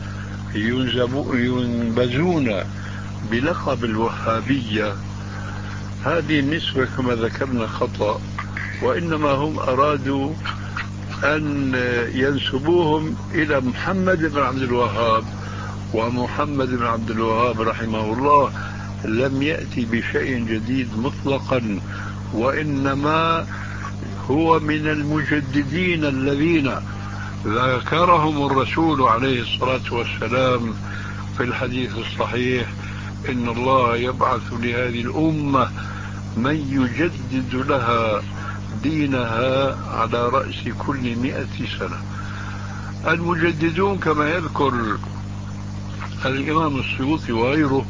ينبذون بلقب الوهابية، هذه النسبة كما ذكرنا خطأ، وإنما هم أرادوا أن ينسبوهم إلى محمد بن عبد الوهاب، ومحمد بن عبد الوهاب رحمه الله لم يأتي بشيء جديد مطلقا، وإنما هو من المجددين الذين ذكرهم الرسول عليه الصلاة والسلام في الحديث الصحيح: إن الله يبعث لهذه الأمة من يجدد لها دينها على رأس كل مئة سنة. المجددون كما يذكر الإمام السيوطي وغيره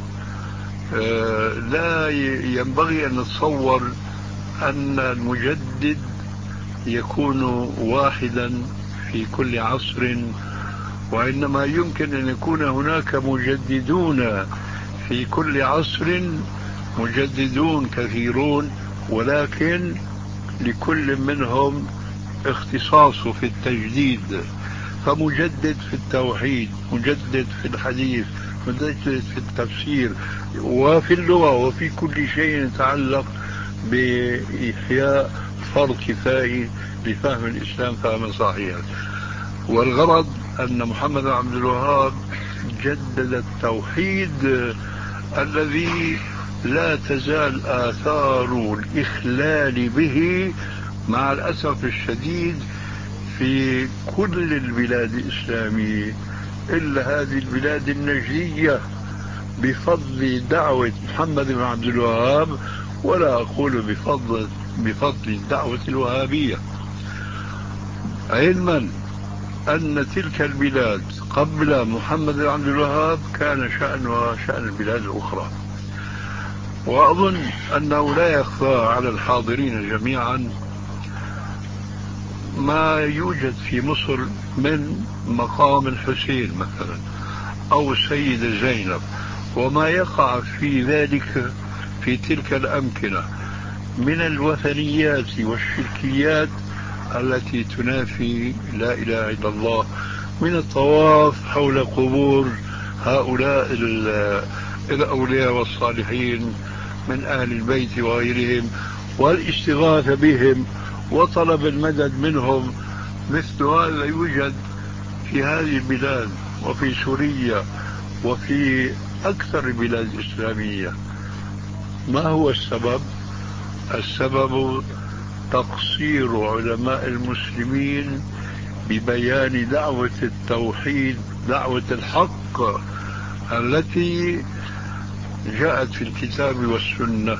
لا ينبغي أن نتصور أن المجدد يكون واحدا في كل عصر، وإنما يمكن أن يكون هناك مجددون في كل عصر، مجددون كثيرون، ولكن لكل منهم اختصاصه في التجديد، فمجدد في التوحيد، مجدد في الحديث، مجدد في التفسير وفي اللغة وفي كل شيء يتعلق بإحياء فرض كفائي لفهم الإسلام فهما صحيحا. والغرض أن محمد بن عبد الوهاب جدد التوحيد الذي لا تزال آثار الإخلال به مع الأسف الشديد في كل البلاد الإسلامية إلا هذه البلاد النجدية بفضل دعوة محمد بن عبد الوهاب، ولا أقول بفضل بفضل الدعوة الوهابية، علما أن تلك البلاد قبل محمد بن عبد الوهاب كان شأنها شأن البلاد الأخرى. وأظن أنه لا يخفى على الحاضرين جميعا ما يوجد في مصر من مقام الحسين مثلا أو السيدة زينب، وما يقع في ذلك في تلك الأمكنة من الوثنيات والشركيات التي تنافي لا إله إلا الله، من الطواف حول قبور هؤلاء الأولياء والصالحين من أهل البيت وغيرهم، والاستغاثة بهم وطلب المدد منهم. مثل هذا يوجد في هذه البلاد وفي سوريا وفي أكثر البلاد الإسلامية. ما هو السبب؟ السبب تقصير علماء المسلمين ببيان دعوة التوحيد، دعوة الحق التي جاءت في الكتاب والسنة.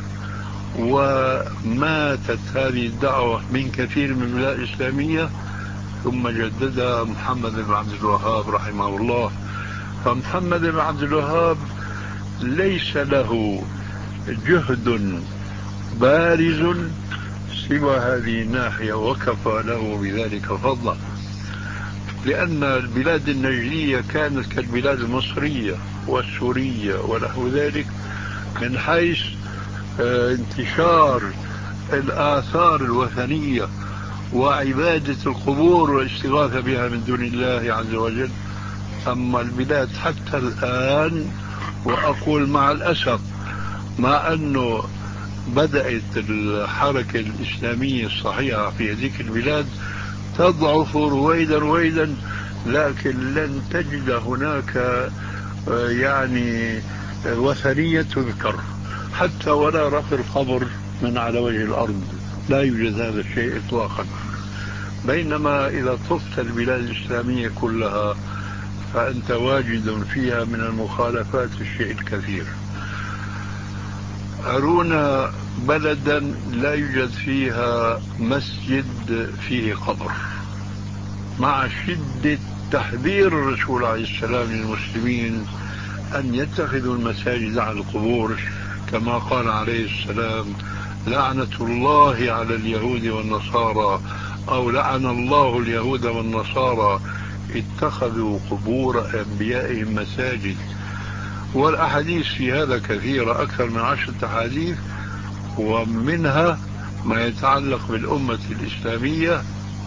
وماتت هذه الدعوة من كثير من البلاد الإسلامية ثم جددها محمد بن عبد الوهاب رحمه الله. فمحمد بن عبد الوهاب ليس له جهد بارز سوى هذه الناحية، وكفى له بذلك فضلا، لأن البلاد النجدية كانت كالبلاد المصرية والسورية ونحو ذلك من حيث انتشار الآثار الوثنية وعبادة القبور والاستغاثة بها من دون الله عز وجل. أما البلاد حتى الآن، وأقول مع الأسف، مع أنه بدأت الحركة الإسلامية الصحيحة في هذه البلاد تضعف رويدا رويدا، لكن لن تجد هناك يعني وثنية تذكر حتى ولا رفع قبر من على وجه الأرض، لا يوجد هذا الشيء إطلاقا. بينما إذا طفت البلاد الإسلامية كلها فأنت واجد فيها من المخالفات الشيء الكثير. أرونا بلدا لا يوجد فيها مسجد فيه قبر، مع شدة تحذير الرسول عليه السلام للمسلمين أن يتخذوا المساجد عن القبور، كما قال عليه السلام: لعنة الله على اليهود والنصارى، أو لعن الله اليهود والنصارى اتخذوا قبور أنبيائهم مساجد. والأحاديث في هذا كثيرة، أكثر من عشرة أحاديث، ومنها ما يتعلق بالأمة الإسلامية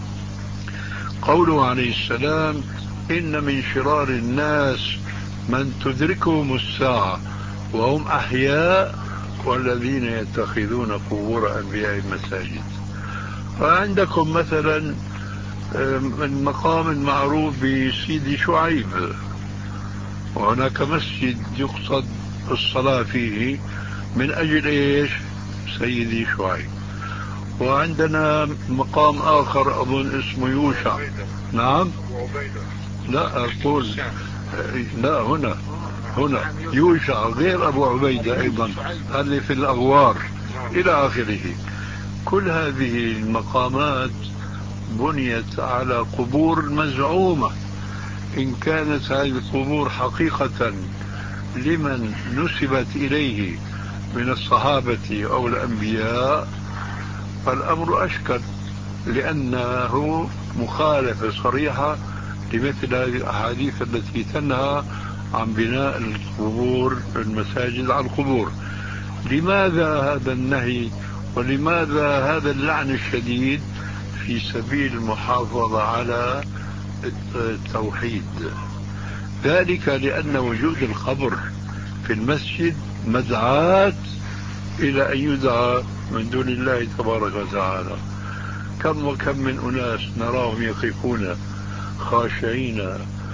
قوله عليه السلام: إن من شرار الناس من تدركهم الساعة وهم أحياء والذين يتخذون قبور أنبيائهم مساجد. فعندكم مثلا من مقام معروف بسيدي شعيب، وهناك مسجد يقصد الصلاة فيه من أجل إيش؟ سيدي شعيب. وعندنا مقام آخر أظن اسمه يوشع. نعم؟ لا أقول لا، هنا هنا يوشع غير أبو عبيدة أيضا، هذه في الأغوار إلى آخره. كل هذه المقامات بنيت على قبور مزعومة. إن كانت هذه القبور حقيقة لمن نسبت إليه من الصحابة أو الأنبياء فالأمر أشكل، لأنه مخالفة صريحة لمثل هذه الأحاديث التي تنهى عن بناء القبور المساجد على القبور. لماذا هذا النهي ولماذا هذا اللعن الشديد في سبيل المحافظة على التوحيد. ذلك لأن وجود القبر في المسجد مدعاة إلى أن يدعى من دون الله تبارك وتعالى. كم وكم من أناس نراهم يقفون خاشعين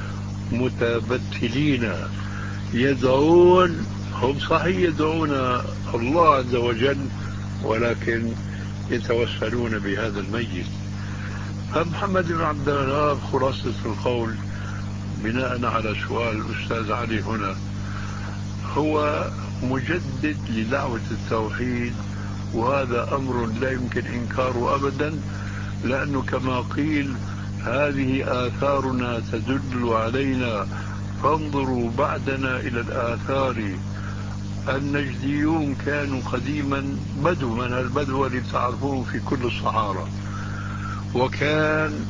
متبتلين يدعون، هم صحيح يدعون الله عز وجل ولكن يتوسلون بهذا الميت. فمحمد بن عبد الوهاب خلاصة القول بناء على سؤال الأستاذ علي هنا هو مجدد لدعوة التوحيد، وهذا أمر لا يمكن إنكاره أبدا، لأنه كما قيل هذه آثارنا تدل علينا فانظروا بعدنا إلى الآثار. النجديون كانوا قديما بدو، من البدو اللي تعرفوه في كل الصحارى، وكان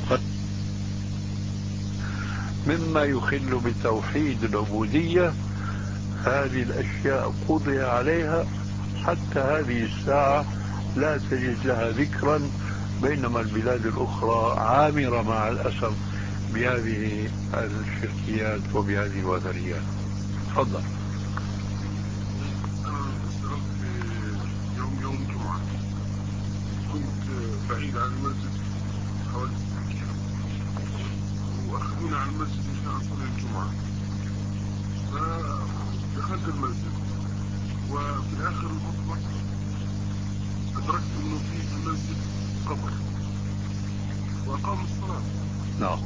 مما يخل بتوحيد العبودية هذه الأشياء قضي عليها حتى هذه الساعة لا تجد لها ذكرا، بينما البلاد الأخرى عامرة مع الأسف بهذه الشركيات وبهذه الوثنيات. تفضل. يوم يوم جمعة كنت بعيد عن المسجد حوالي كيلو، وأخذونا عن المسجد عشان أصلي الجمعة، فدخلت المسجد وفي آخر الخطبة أدركت إنه في المسجد قبر وأقام الصلاة. نعم.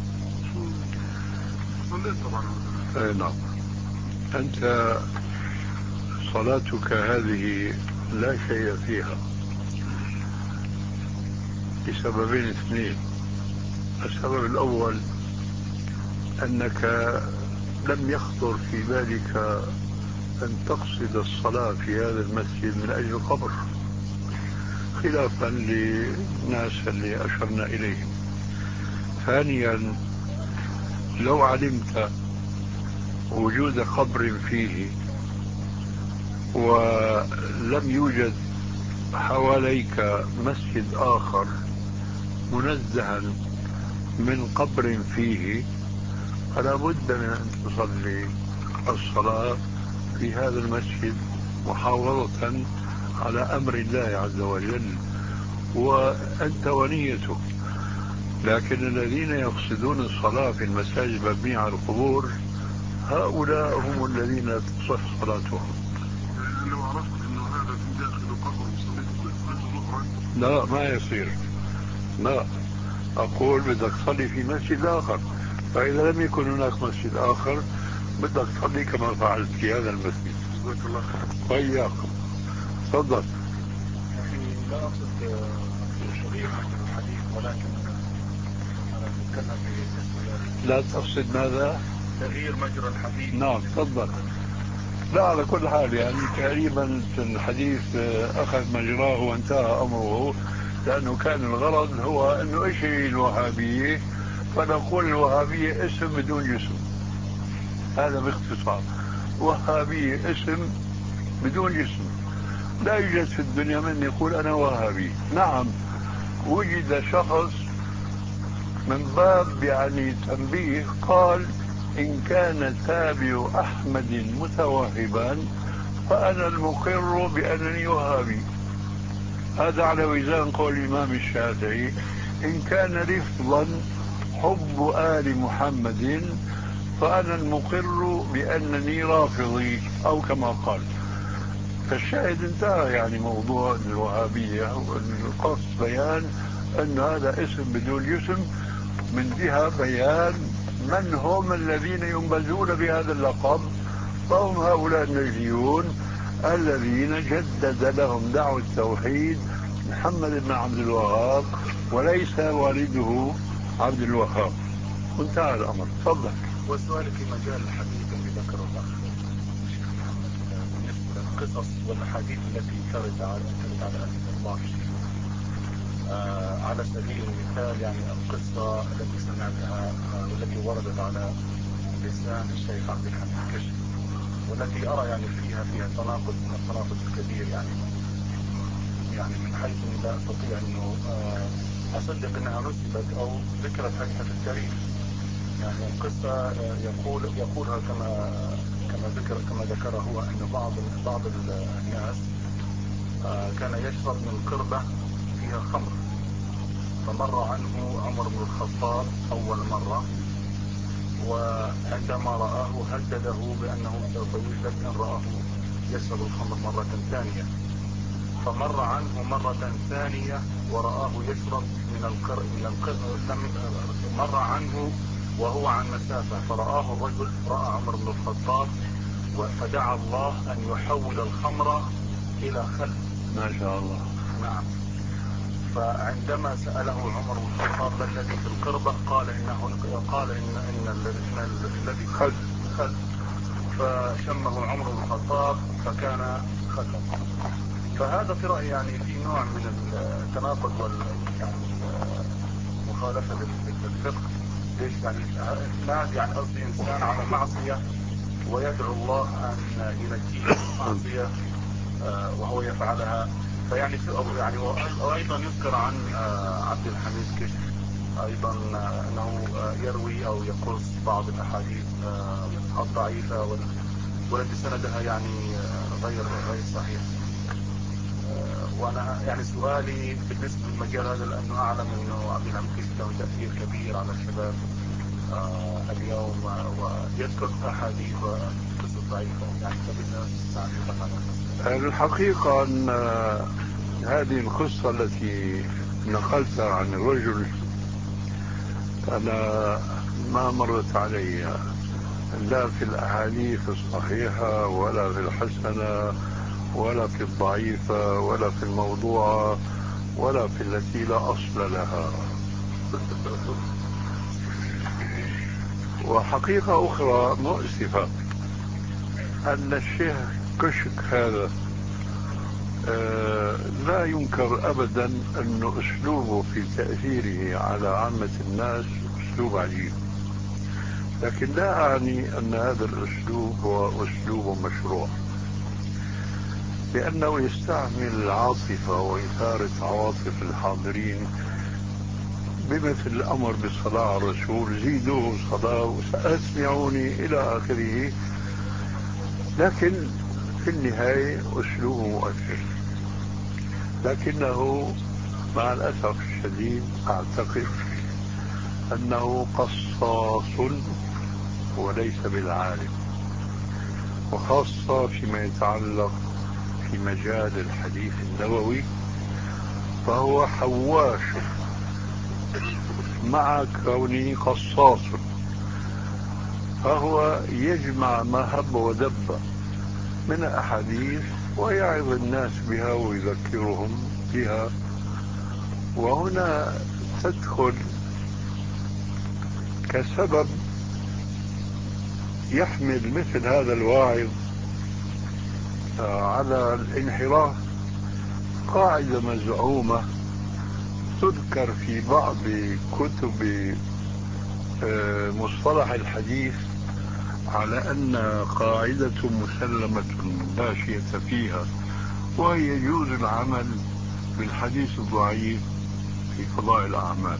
صليت طبعا. اي نعم. أنت صلاتك هذه لا شيء فيها لسببين اثنين. السبب الأول أنك لم يخطر في بالك أن تقصد الصلاة في هذا المسجد من أجل القبر، خلافا للناس اللي أشرنا إليهم. ثانيا لو علمت وجود قبر فيه ولم يوجد حواليك مسجد آخر منزها من قبر فيه فلا بد من أن تصلي الصلاة في هذا المسجد محافظة على أمر الله عز وجل وأنت ونيتك. لكن الذين يقصدون الصلاة في المساجد المبنية على القبور هؤلاء هم الذين لا تصح صلاتهم. لو عرفت انه هذا في داخل القبر وصليت ظهرا لا ما يصير. لا، أقول بدك تصلي في مسجد آخر، فإذا لم يكن هناك مسجد آخر بدك تصلي كما فعلت في هذا المسجد. جزاك الله خير. وإياكم. تفضل. لا أقصد تغيير مجرى الحديث، ولكن أنا أتكلم في لا تقصد ماذا؟ تغيير مجرى الحديث. نعم تفضل. لا على كل حال يعني تقريبا الحديث أخذ مجراه وانتهى أمره، لأنه كان الغرض هو أنه إيش هي الوهابية، فنقول الوهابية اسم بدون جسم. هذا باختصار، وهابية اسم بدون جسم. لا يوجد في الدنيا من يقول أنا وهابي. نعم وجد شخص من باب يعني تنبيه قال إن كان تابع أحمد متوهبا فأنا المقر بأنني وهابي. هذا على وزان قول الإمام الشافعي إن كان رفضا حب آل محمد فأنا المقر بأنني رافضي، أو كما قال. فالشاهد انتهى يعني موضوع الوهابية. القصد بيان أن هذا اسم بدون جسم من جهة بيان من هم الذين ينبذون بهذا اللقب، فهم هؤلاء النجديون الذين جدد لهم دعوة التوحيد محمد بن عبد الوهاب وليس والده عبد الوهاب. انتهى الأمر. تفضل. والسؤال في مجال الحديث اللي ذكره الأخ الشيخ محمد بالنسبة للقصص والأحاديث التي ترد على ترد على ألسنة الله آه على سبيل المثال يعني القصة التي سمعتها آه والتي وردت على لسان الشيخ عبد الحميد الكشف، والتي أرى يعني فيها فيها تناقض من التناقض الكبير، يعني يعني من حيث لا أستطيع أنه آه أصدق أنها نسبت أو ذكرت حتى في التاريخ. يعني القصة يقول يقولها كما كما ذكر كما ذكر هو أن بعض بعض الناس كان يشرب من قربة فيها خمر، فمر عنه عمر بن الخطاب أول مرة، وعندما رآه هدده بأنه سوف يجلد إن رآه يشرب الخمر مرة ثانية، فمر عنه مرة ثانية ورآه يشرب من القر من القر مر عنه وهو عن مسافة، فرآه الرجل، رأى عمر بن الخطاب، فدعا الله أن يحول الخمر إلى خل. ما شاء الله. نعم. فعندما سأله عمر بن الخطاب ما الذي في القربة، قال إنه قال إن إن الذي خل خل، فشمه عمر بن الخطاب فكان خلا. فهذا في رأيي يعني في نوع من التناقض وال يعني مخالفة للفقه. ليش يعني ما يعني قصدي إنسان على معصية ويدعو الله أن ينجيه من المعصية وهو يفعلها. فيعني يعني وأيضا يذكر عن عبد الحميد كشك أيضا أنه يروي أو يقص بعض الأحاديث الضعيفة والتي سندها يعني غير غير صحيح. وانا يعني سؤالي بالنسبه للمجال هذا، لانه اعلم انه عبد الحميد كشك له تاثير كبير على الشباب آه اليوم، ويذكر احاديث وقصص ضعيفه، يعني فبدنا تعليقا على الحقيقه ان هذه القصه التي نقلتها عن الرجل انا ما مرت علي لا في الاحاديث الصحيحه ولا في الحسنه ولا في الضعيفة ولا في الموضوع ولا في التي لا أصل لها. وحقيقة أخرى مؤسفة أن الشيخ كشك هذا آه لا ينكر أبدا أن أسلوبه في تأثيره على عامة الناس أسلوب عجيب، لكن لا أعني أن هذا الأسلوب هو أسلوب مشروع، لأنه يستعمل العاطفة وإثارة عواطف الحاضرين بمثل الأمر بالصلاة على الرسول، زيدوه صلاة وسأسمعوني إلى آخره، لكن في النهاية أسلوبه مؤثر. لكنه مع الأسف الشديد أعتقد أنه قصاص وليس بالعالم، وخاصة فيما يتعلق في مجال الحديث النبوي، فهو حواش مع كونه قصاص، فهو يجمع ما هب ودب من أحاديث ويعظ الناس بها ويذكرهم بها. وهنا تدخل كسبب يحمل مثل هذا الواعظ على الانحراف قاعدة مزعومة تذكر في بعض كتب مصطلح الحديث على أن قاعدة مسلمة لا شيء فيها، وهي يجوز العمل بالحديث الضعيف في فضائل الأعمال.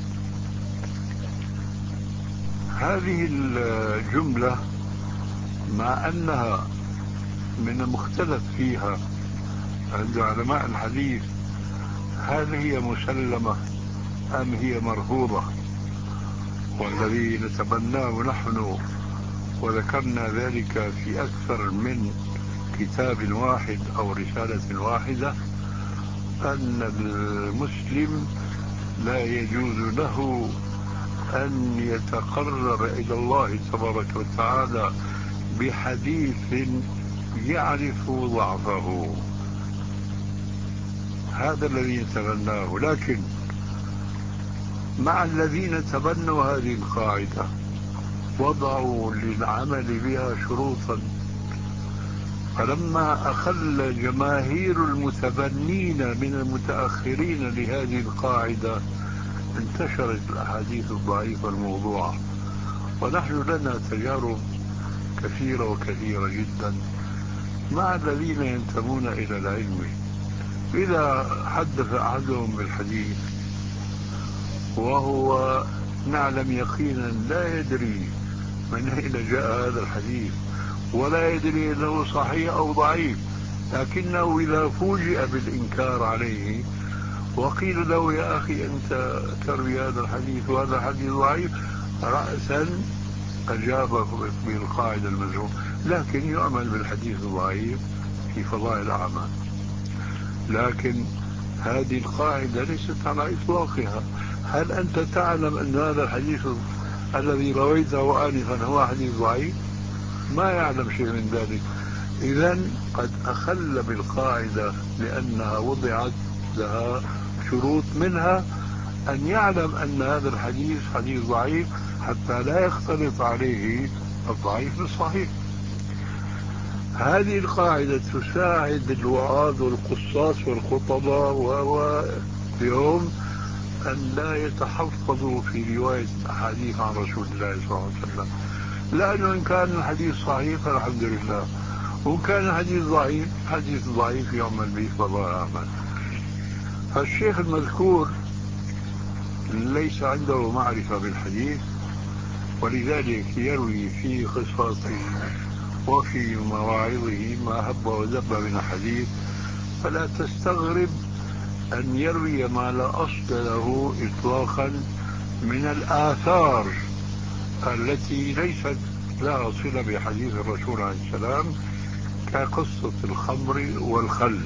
هذه الجملة مع أنها من المختلف فيها عند علماء الحديث، هل هي مسلمة أم هي مرفوضة؟ والذي نتبناه نحن وذكرنا ذلك في أكثر من كتاب واحد أو رسالة واحدة، أن المسلم لا يجوز له أن يتقرب إلى الله تبارك وتعالى بحديث يعرف ضعفه. هذا الذي يتبناه. لكن مع الذين تبنوا هذه القاعدة وضعوا للعمل بها شروطا، فلما أخل جماهير المتبنين من المتأخرين لهذه القاعدة انتشرت الأحاديث الضعيفة الموضوعة. ونحن لنا تجارب كثيرة وكثيرة جدا مع الذين ينتمون إلى العلم. إذا حدث أحدهم بالحديث وهو نعلم يقينا لا يدري من أين جاء هذا الحديث ولا يدري أنه صحيح أو ضعيف، لكنه إذا فوجئ بالإنكار عليه وقيل له يا أخي أنت تروي هذا الحديث وهذا الحديث ضعيف، رأسا أجاب بالقاعدة المزعومة، لكن يعمل بالحديث الضعيف في فضائل الأعمال. لكن هذه القاعدة ليست على إطلاقها. هل أنت تعلم أن هذا الحديث الذي رويته آنفا هو حديث ضعيف؟ ما يعلم شيء من ذلك. إذن قد أخل بالقاعدة لأنها وضعت لها شروط، منها أن يعلم أن هذا الحديث حديث ضعيف حتى لا يختلط عليه الضعيف بالصحيح. هذه القاعدة تساعد الوعاظ والقصاص والخطباء واليوم أن لا يتحفظوا في رواية الأحاديث عن رسول الله صلى الله عليه وسلم، لأنه إن كان الحديث صحيح فالحمد لله، وإن كان الحديث ضعيف حديث ضعيف يعمل به فضائل الأعمال. فالشيخ المذكور ليس عنده معرفة بالحديث، ولذلك يروي في قصصه وفي مواعظه ما هب ودب من الحديث، فلا تستغرب أن يروي ما لا أصل له إطلاقا من الآثار التي ليست لها صلة بحديث الرسول عليه السلام، كقصة الخمر والخل.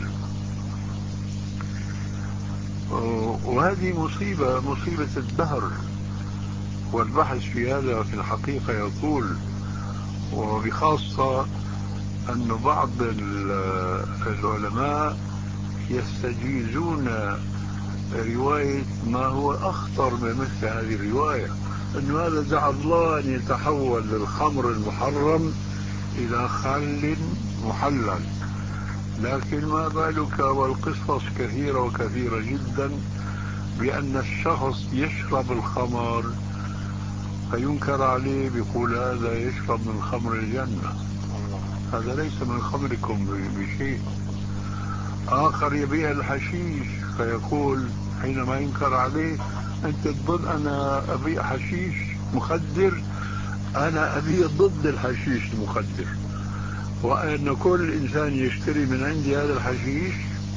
وهذه مصيبة مصيبة الدهر، والبحث في هذا في الحقيقة يقول، وبخاصة أن بعض العلماء يستجيزون رواية ما هو أخطر من مثل هذه الرواية، أن هذا دعا الله أن يتحول للخمر المحرم إلى خل محلل، لكن ما بالك والقصص كثيرة وكثيرة جدا بأن الشخص يشرب الخمر فينكر عليه، بيقول هذا يشرب من خمر الجنة، هذا ليس من خمركم بشيء. آخر يبيع الحشيش فيقول حينما ينكر عليه أنت تظن أنا أبيع حشيش مخدر؟ أنا أبيع ضد الحشيش المخدر، وأن كل إنسان يشتري من عندي هذا الحشيش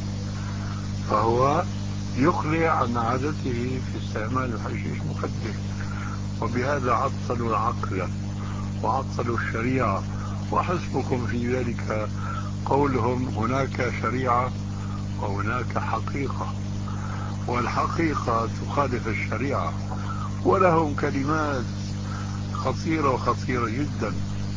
فهو يقلع عن عادته في استعمال الحشيش مخدر. وبهذا عطلوا العقل وعطلوا الشريعة. وحسبكم في ذلك قولهم هناك شريعة وهناك حقيقة، والحقيقة تخالف الشريعة، ولهم كلمات خطيرة وخطيرة جدا.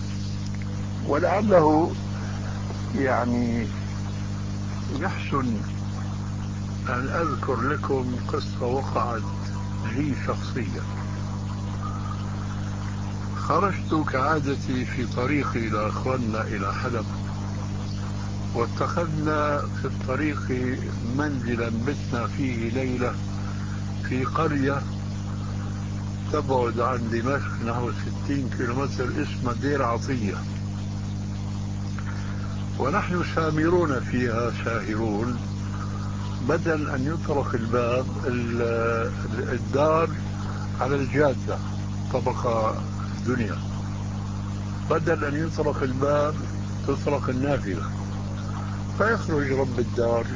ولعله يعني يحسن أن أذكر لكم قصة وقعت لي شخصيا. خرجت كعادتي في طريقي إلى أخواننا إلى حلب، واتخذنا في الطريق منزلا بتنا فيه ليلة في قرية تبعد عن دمشق نحو ستين كيلومتر اسمها دير عطية، ونحن سامرون فيها ساهرون. بدل أن يطرق الباب الدار على الجادة طبقة الدنيا، بدل أن يطرق الباب تطرق النافذة، فيخرج رب الدار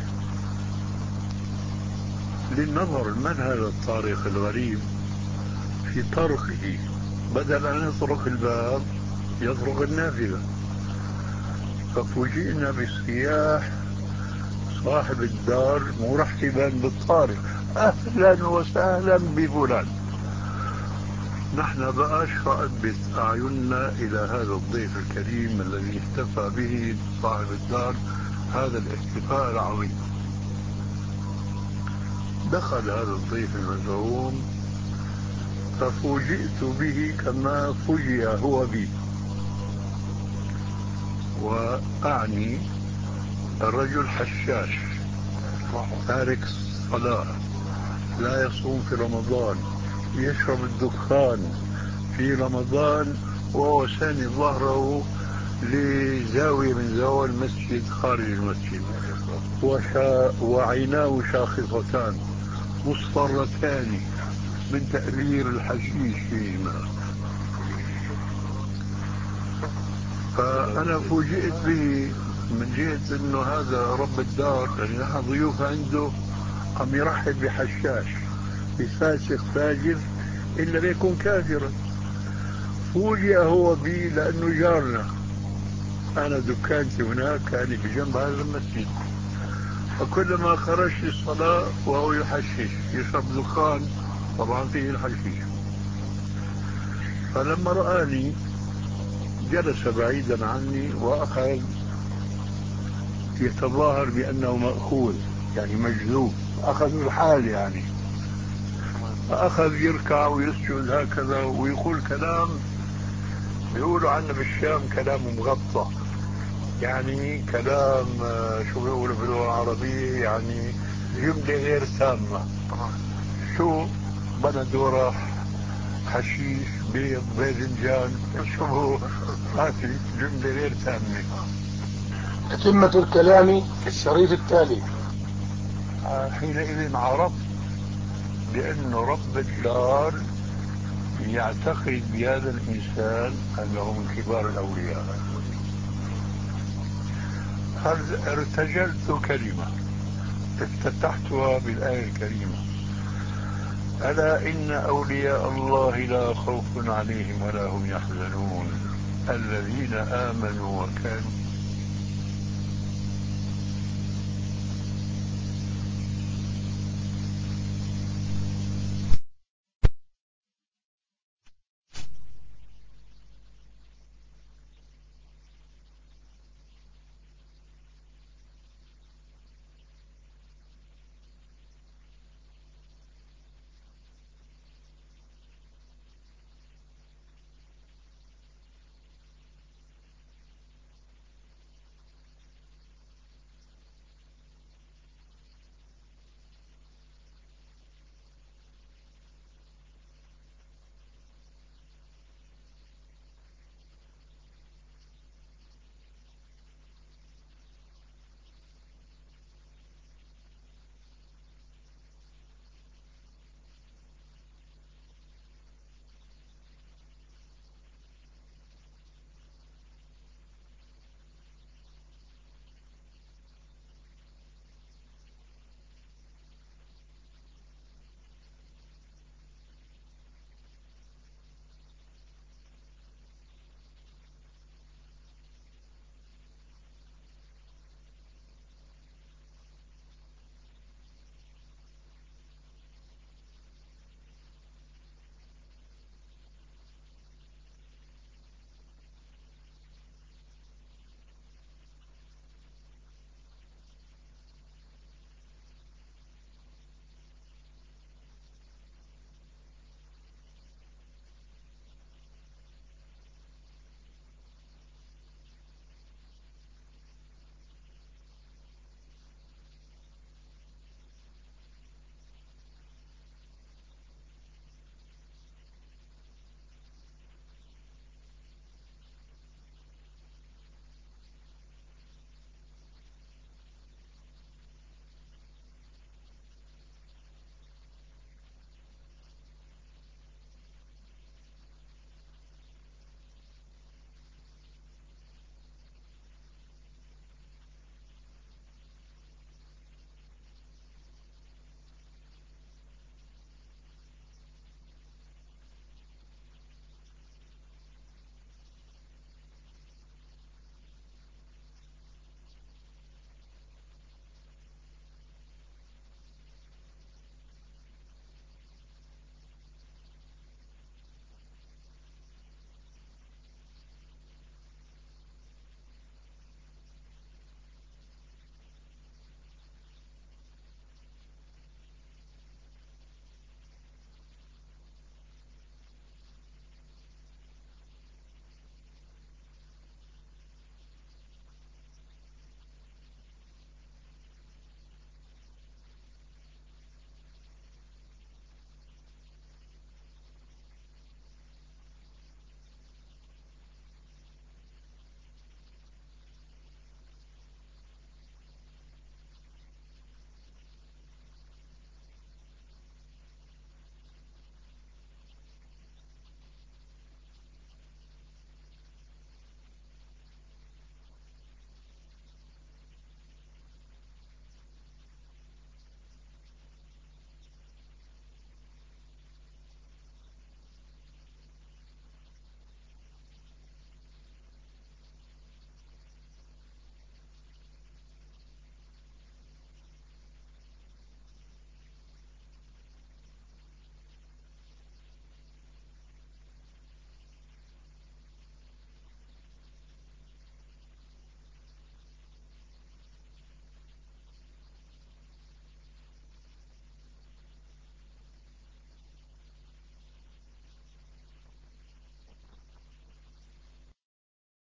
للنظر من هذا الطارق الغريب في طرقه، بدل أن يطرق الباب يطرق النافذة. ففوجئنا بالصياح صاحب الدار مرحبا بالطارق، أهلا وسهلا بفلان. نحن بقى اشرأت أعيننا إلى هذا الضيف الكريم الذي احتفى به صاحب الدار هذا الاحتفاء العظيم. دخل هذا الضيف المزعوم ففوجئت به كما فوجئ هو بي، وأعني الرجل حشاش تارك الصلاة، لا يصوم في رمضان، يشرب الدخان في رمضان، وهو ساني ظهره لزاوية من زوايا المسجد خارج المسجد، وشا وعيناه شاخصتان مصفرتان من تأثير الحشيش فيهما. فأنا فوجئت به من جهة أنه هذا رب الدار اللي نحن ضيوف عنده عم يرحب بحشاش بفاسق فاجر إلا بيكون كافرا. فوجئ هو بي لأنه جارنا، أنا دكانتي هناك كان بجنب هذا المسجد، فكلما خرجت الصلاة وهو يحشش يشرب دخان طبعا فيه الحشيش. فلما رآني جلس بعيدا عني وأخذ يتظاهر بأنه مأخوذ يعني مجذوب، أخذ الحال يعني، فأخذ يركع ويسجد هكذا ويقول كلام بيقولوا عنه بالشام كلام مغطى، يعني كلام شو بيقولوا باللغة العربية يعني جملة غير تامة. شو بندورة حشيش بيض باذنجان شو هاتي جملة غير تامة. تتمة الكلام في الشريط التالي. حينئذ عرفت بأنه رب الدار يعتقد بهذا الإنسان أنه من كبار الأولياء. ارتجلت كلمة افتتحتها بالآية الكريمة: ألا إن أولياء الله لا خوف عليهم ولا هم يحزنون الذين آمنوا وكانوا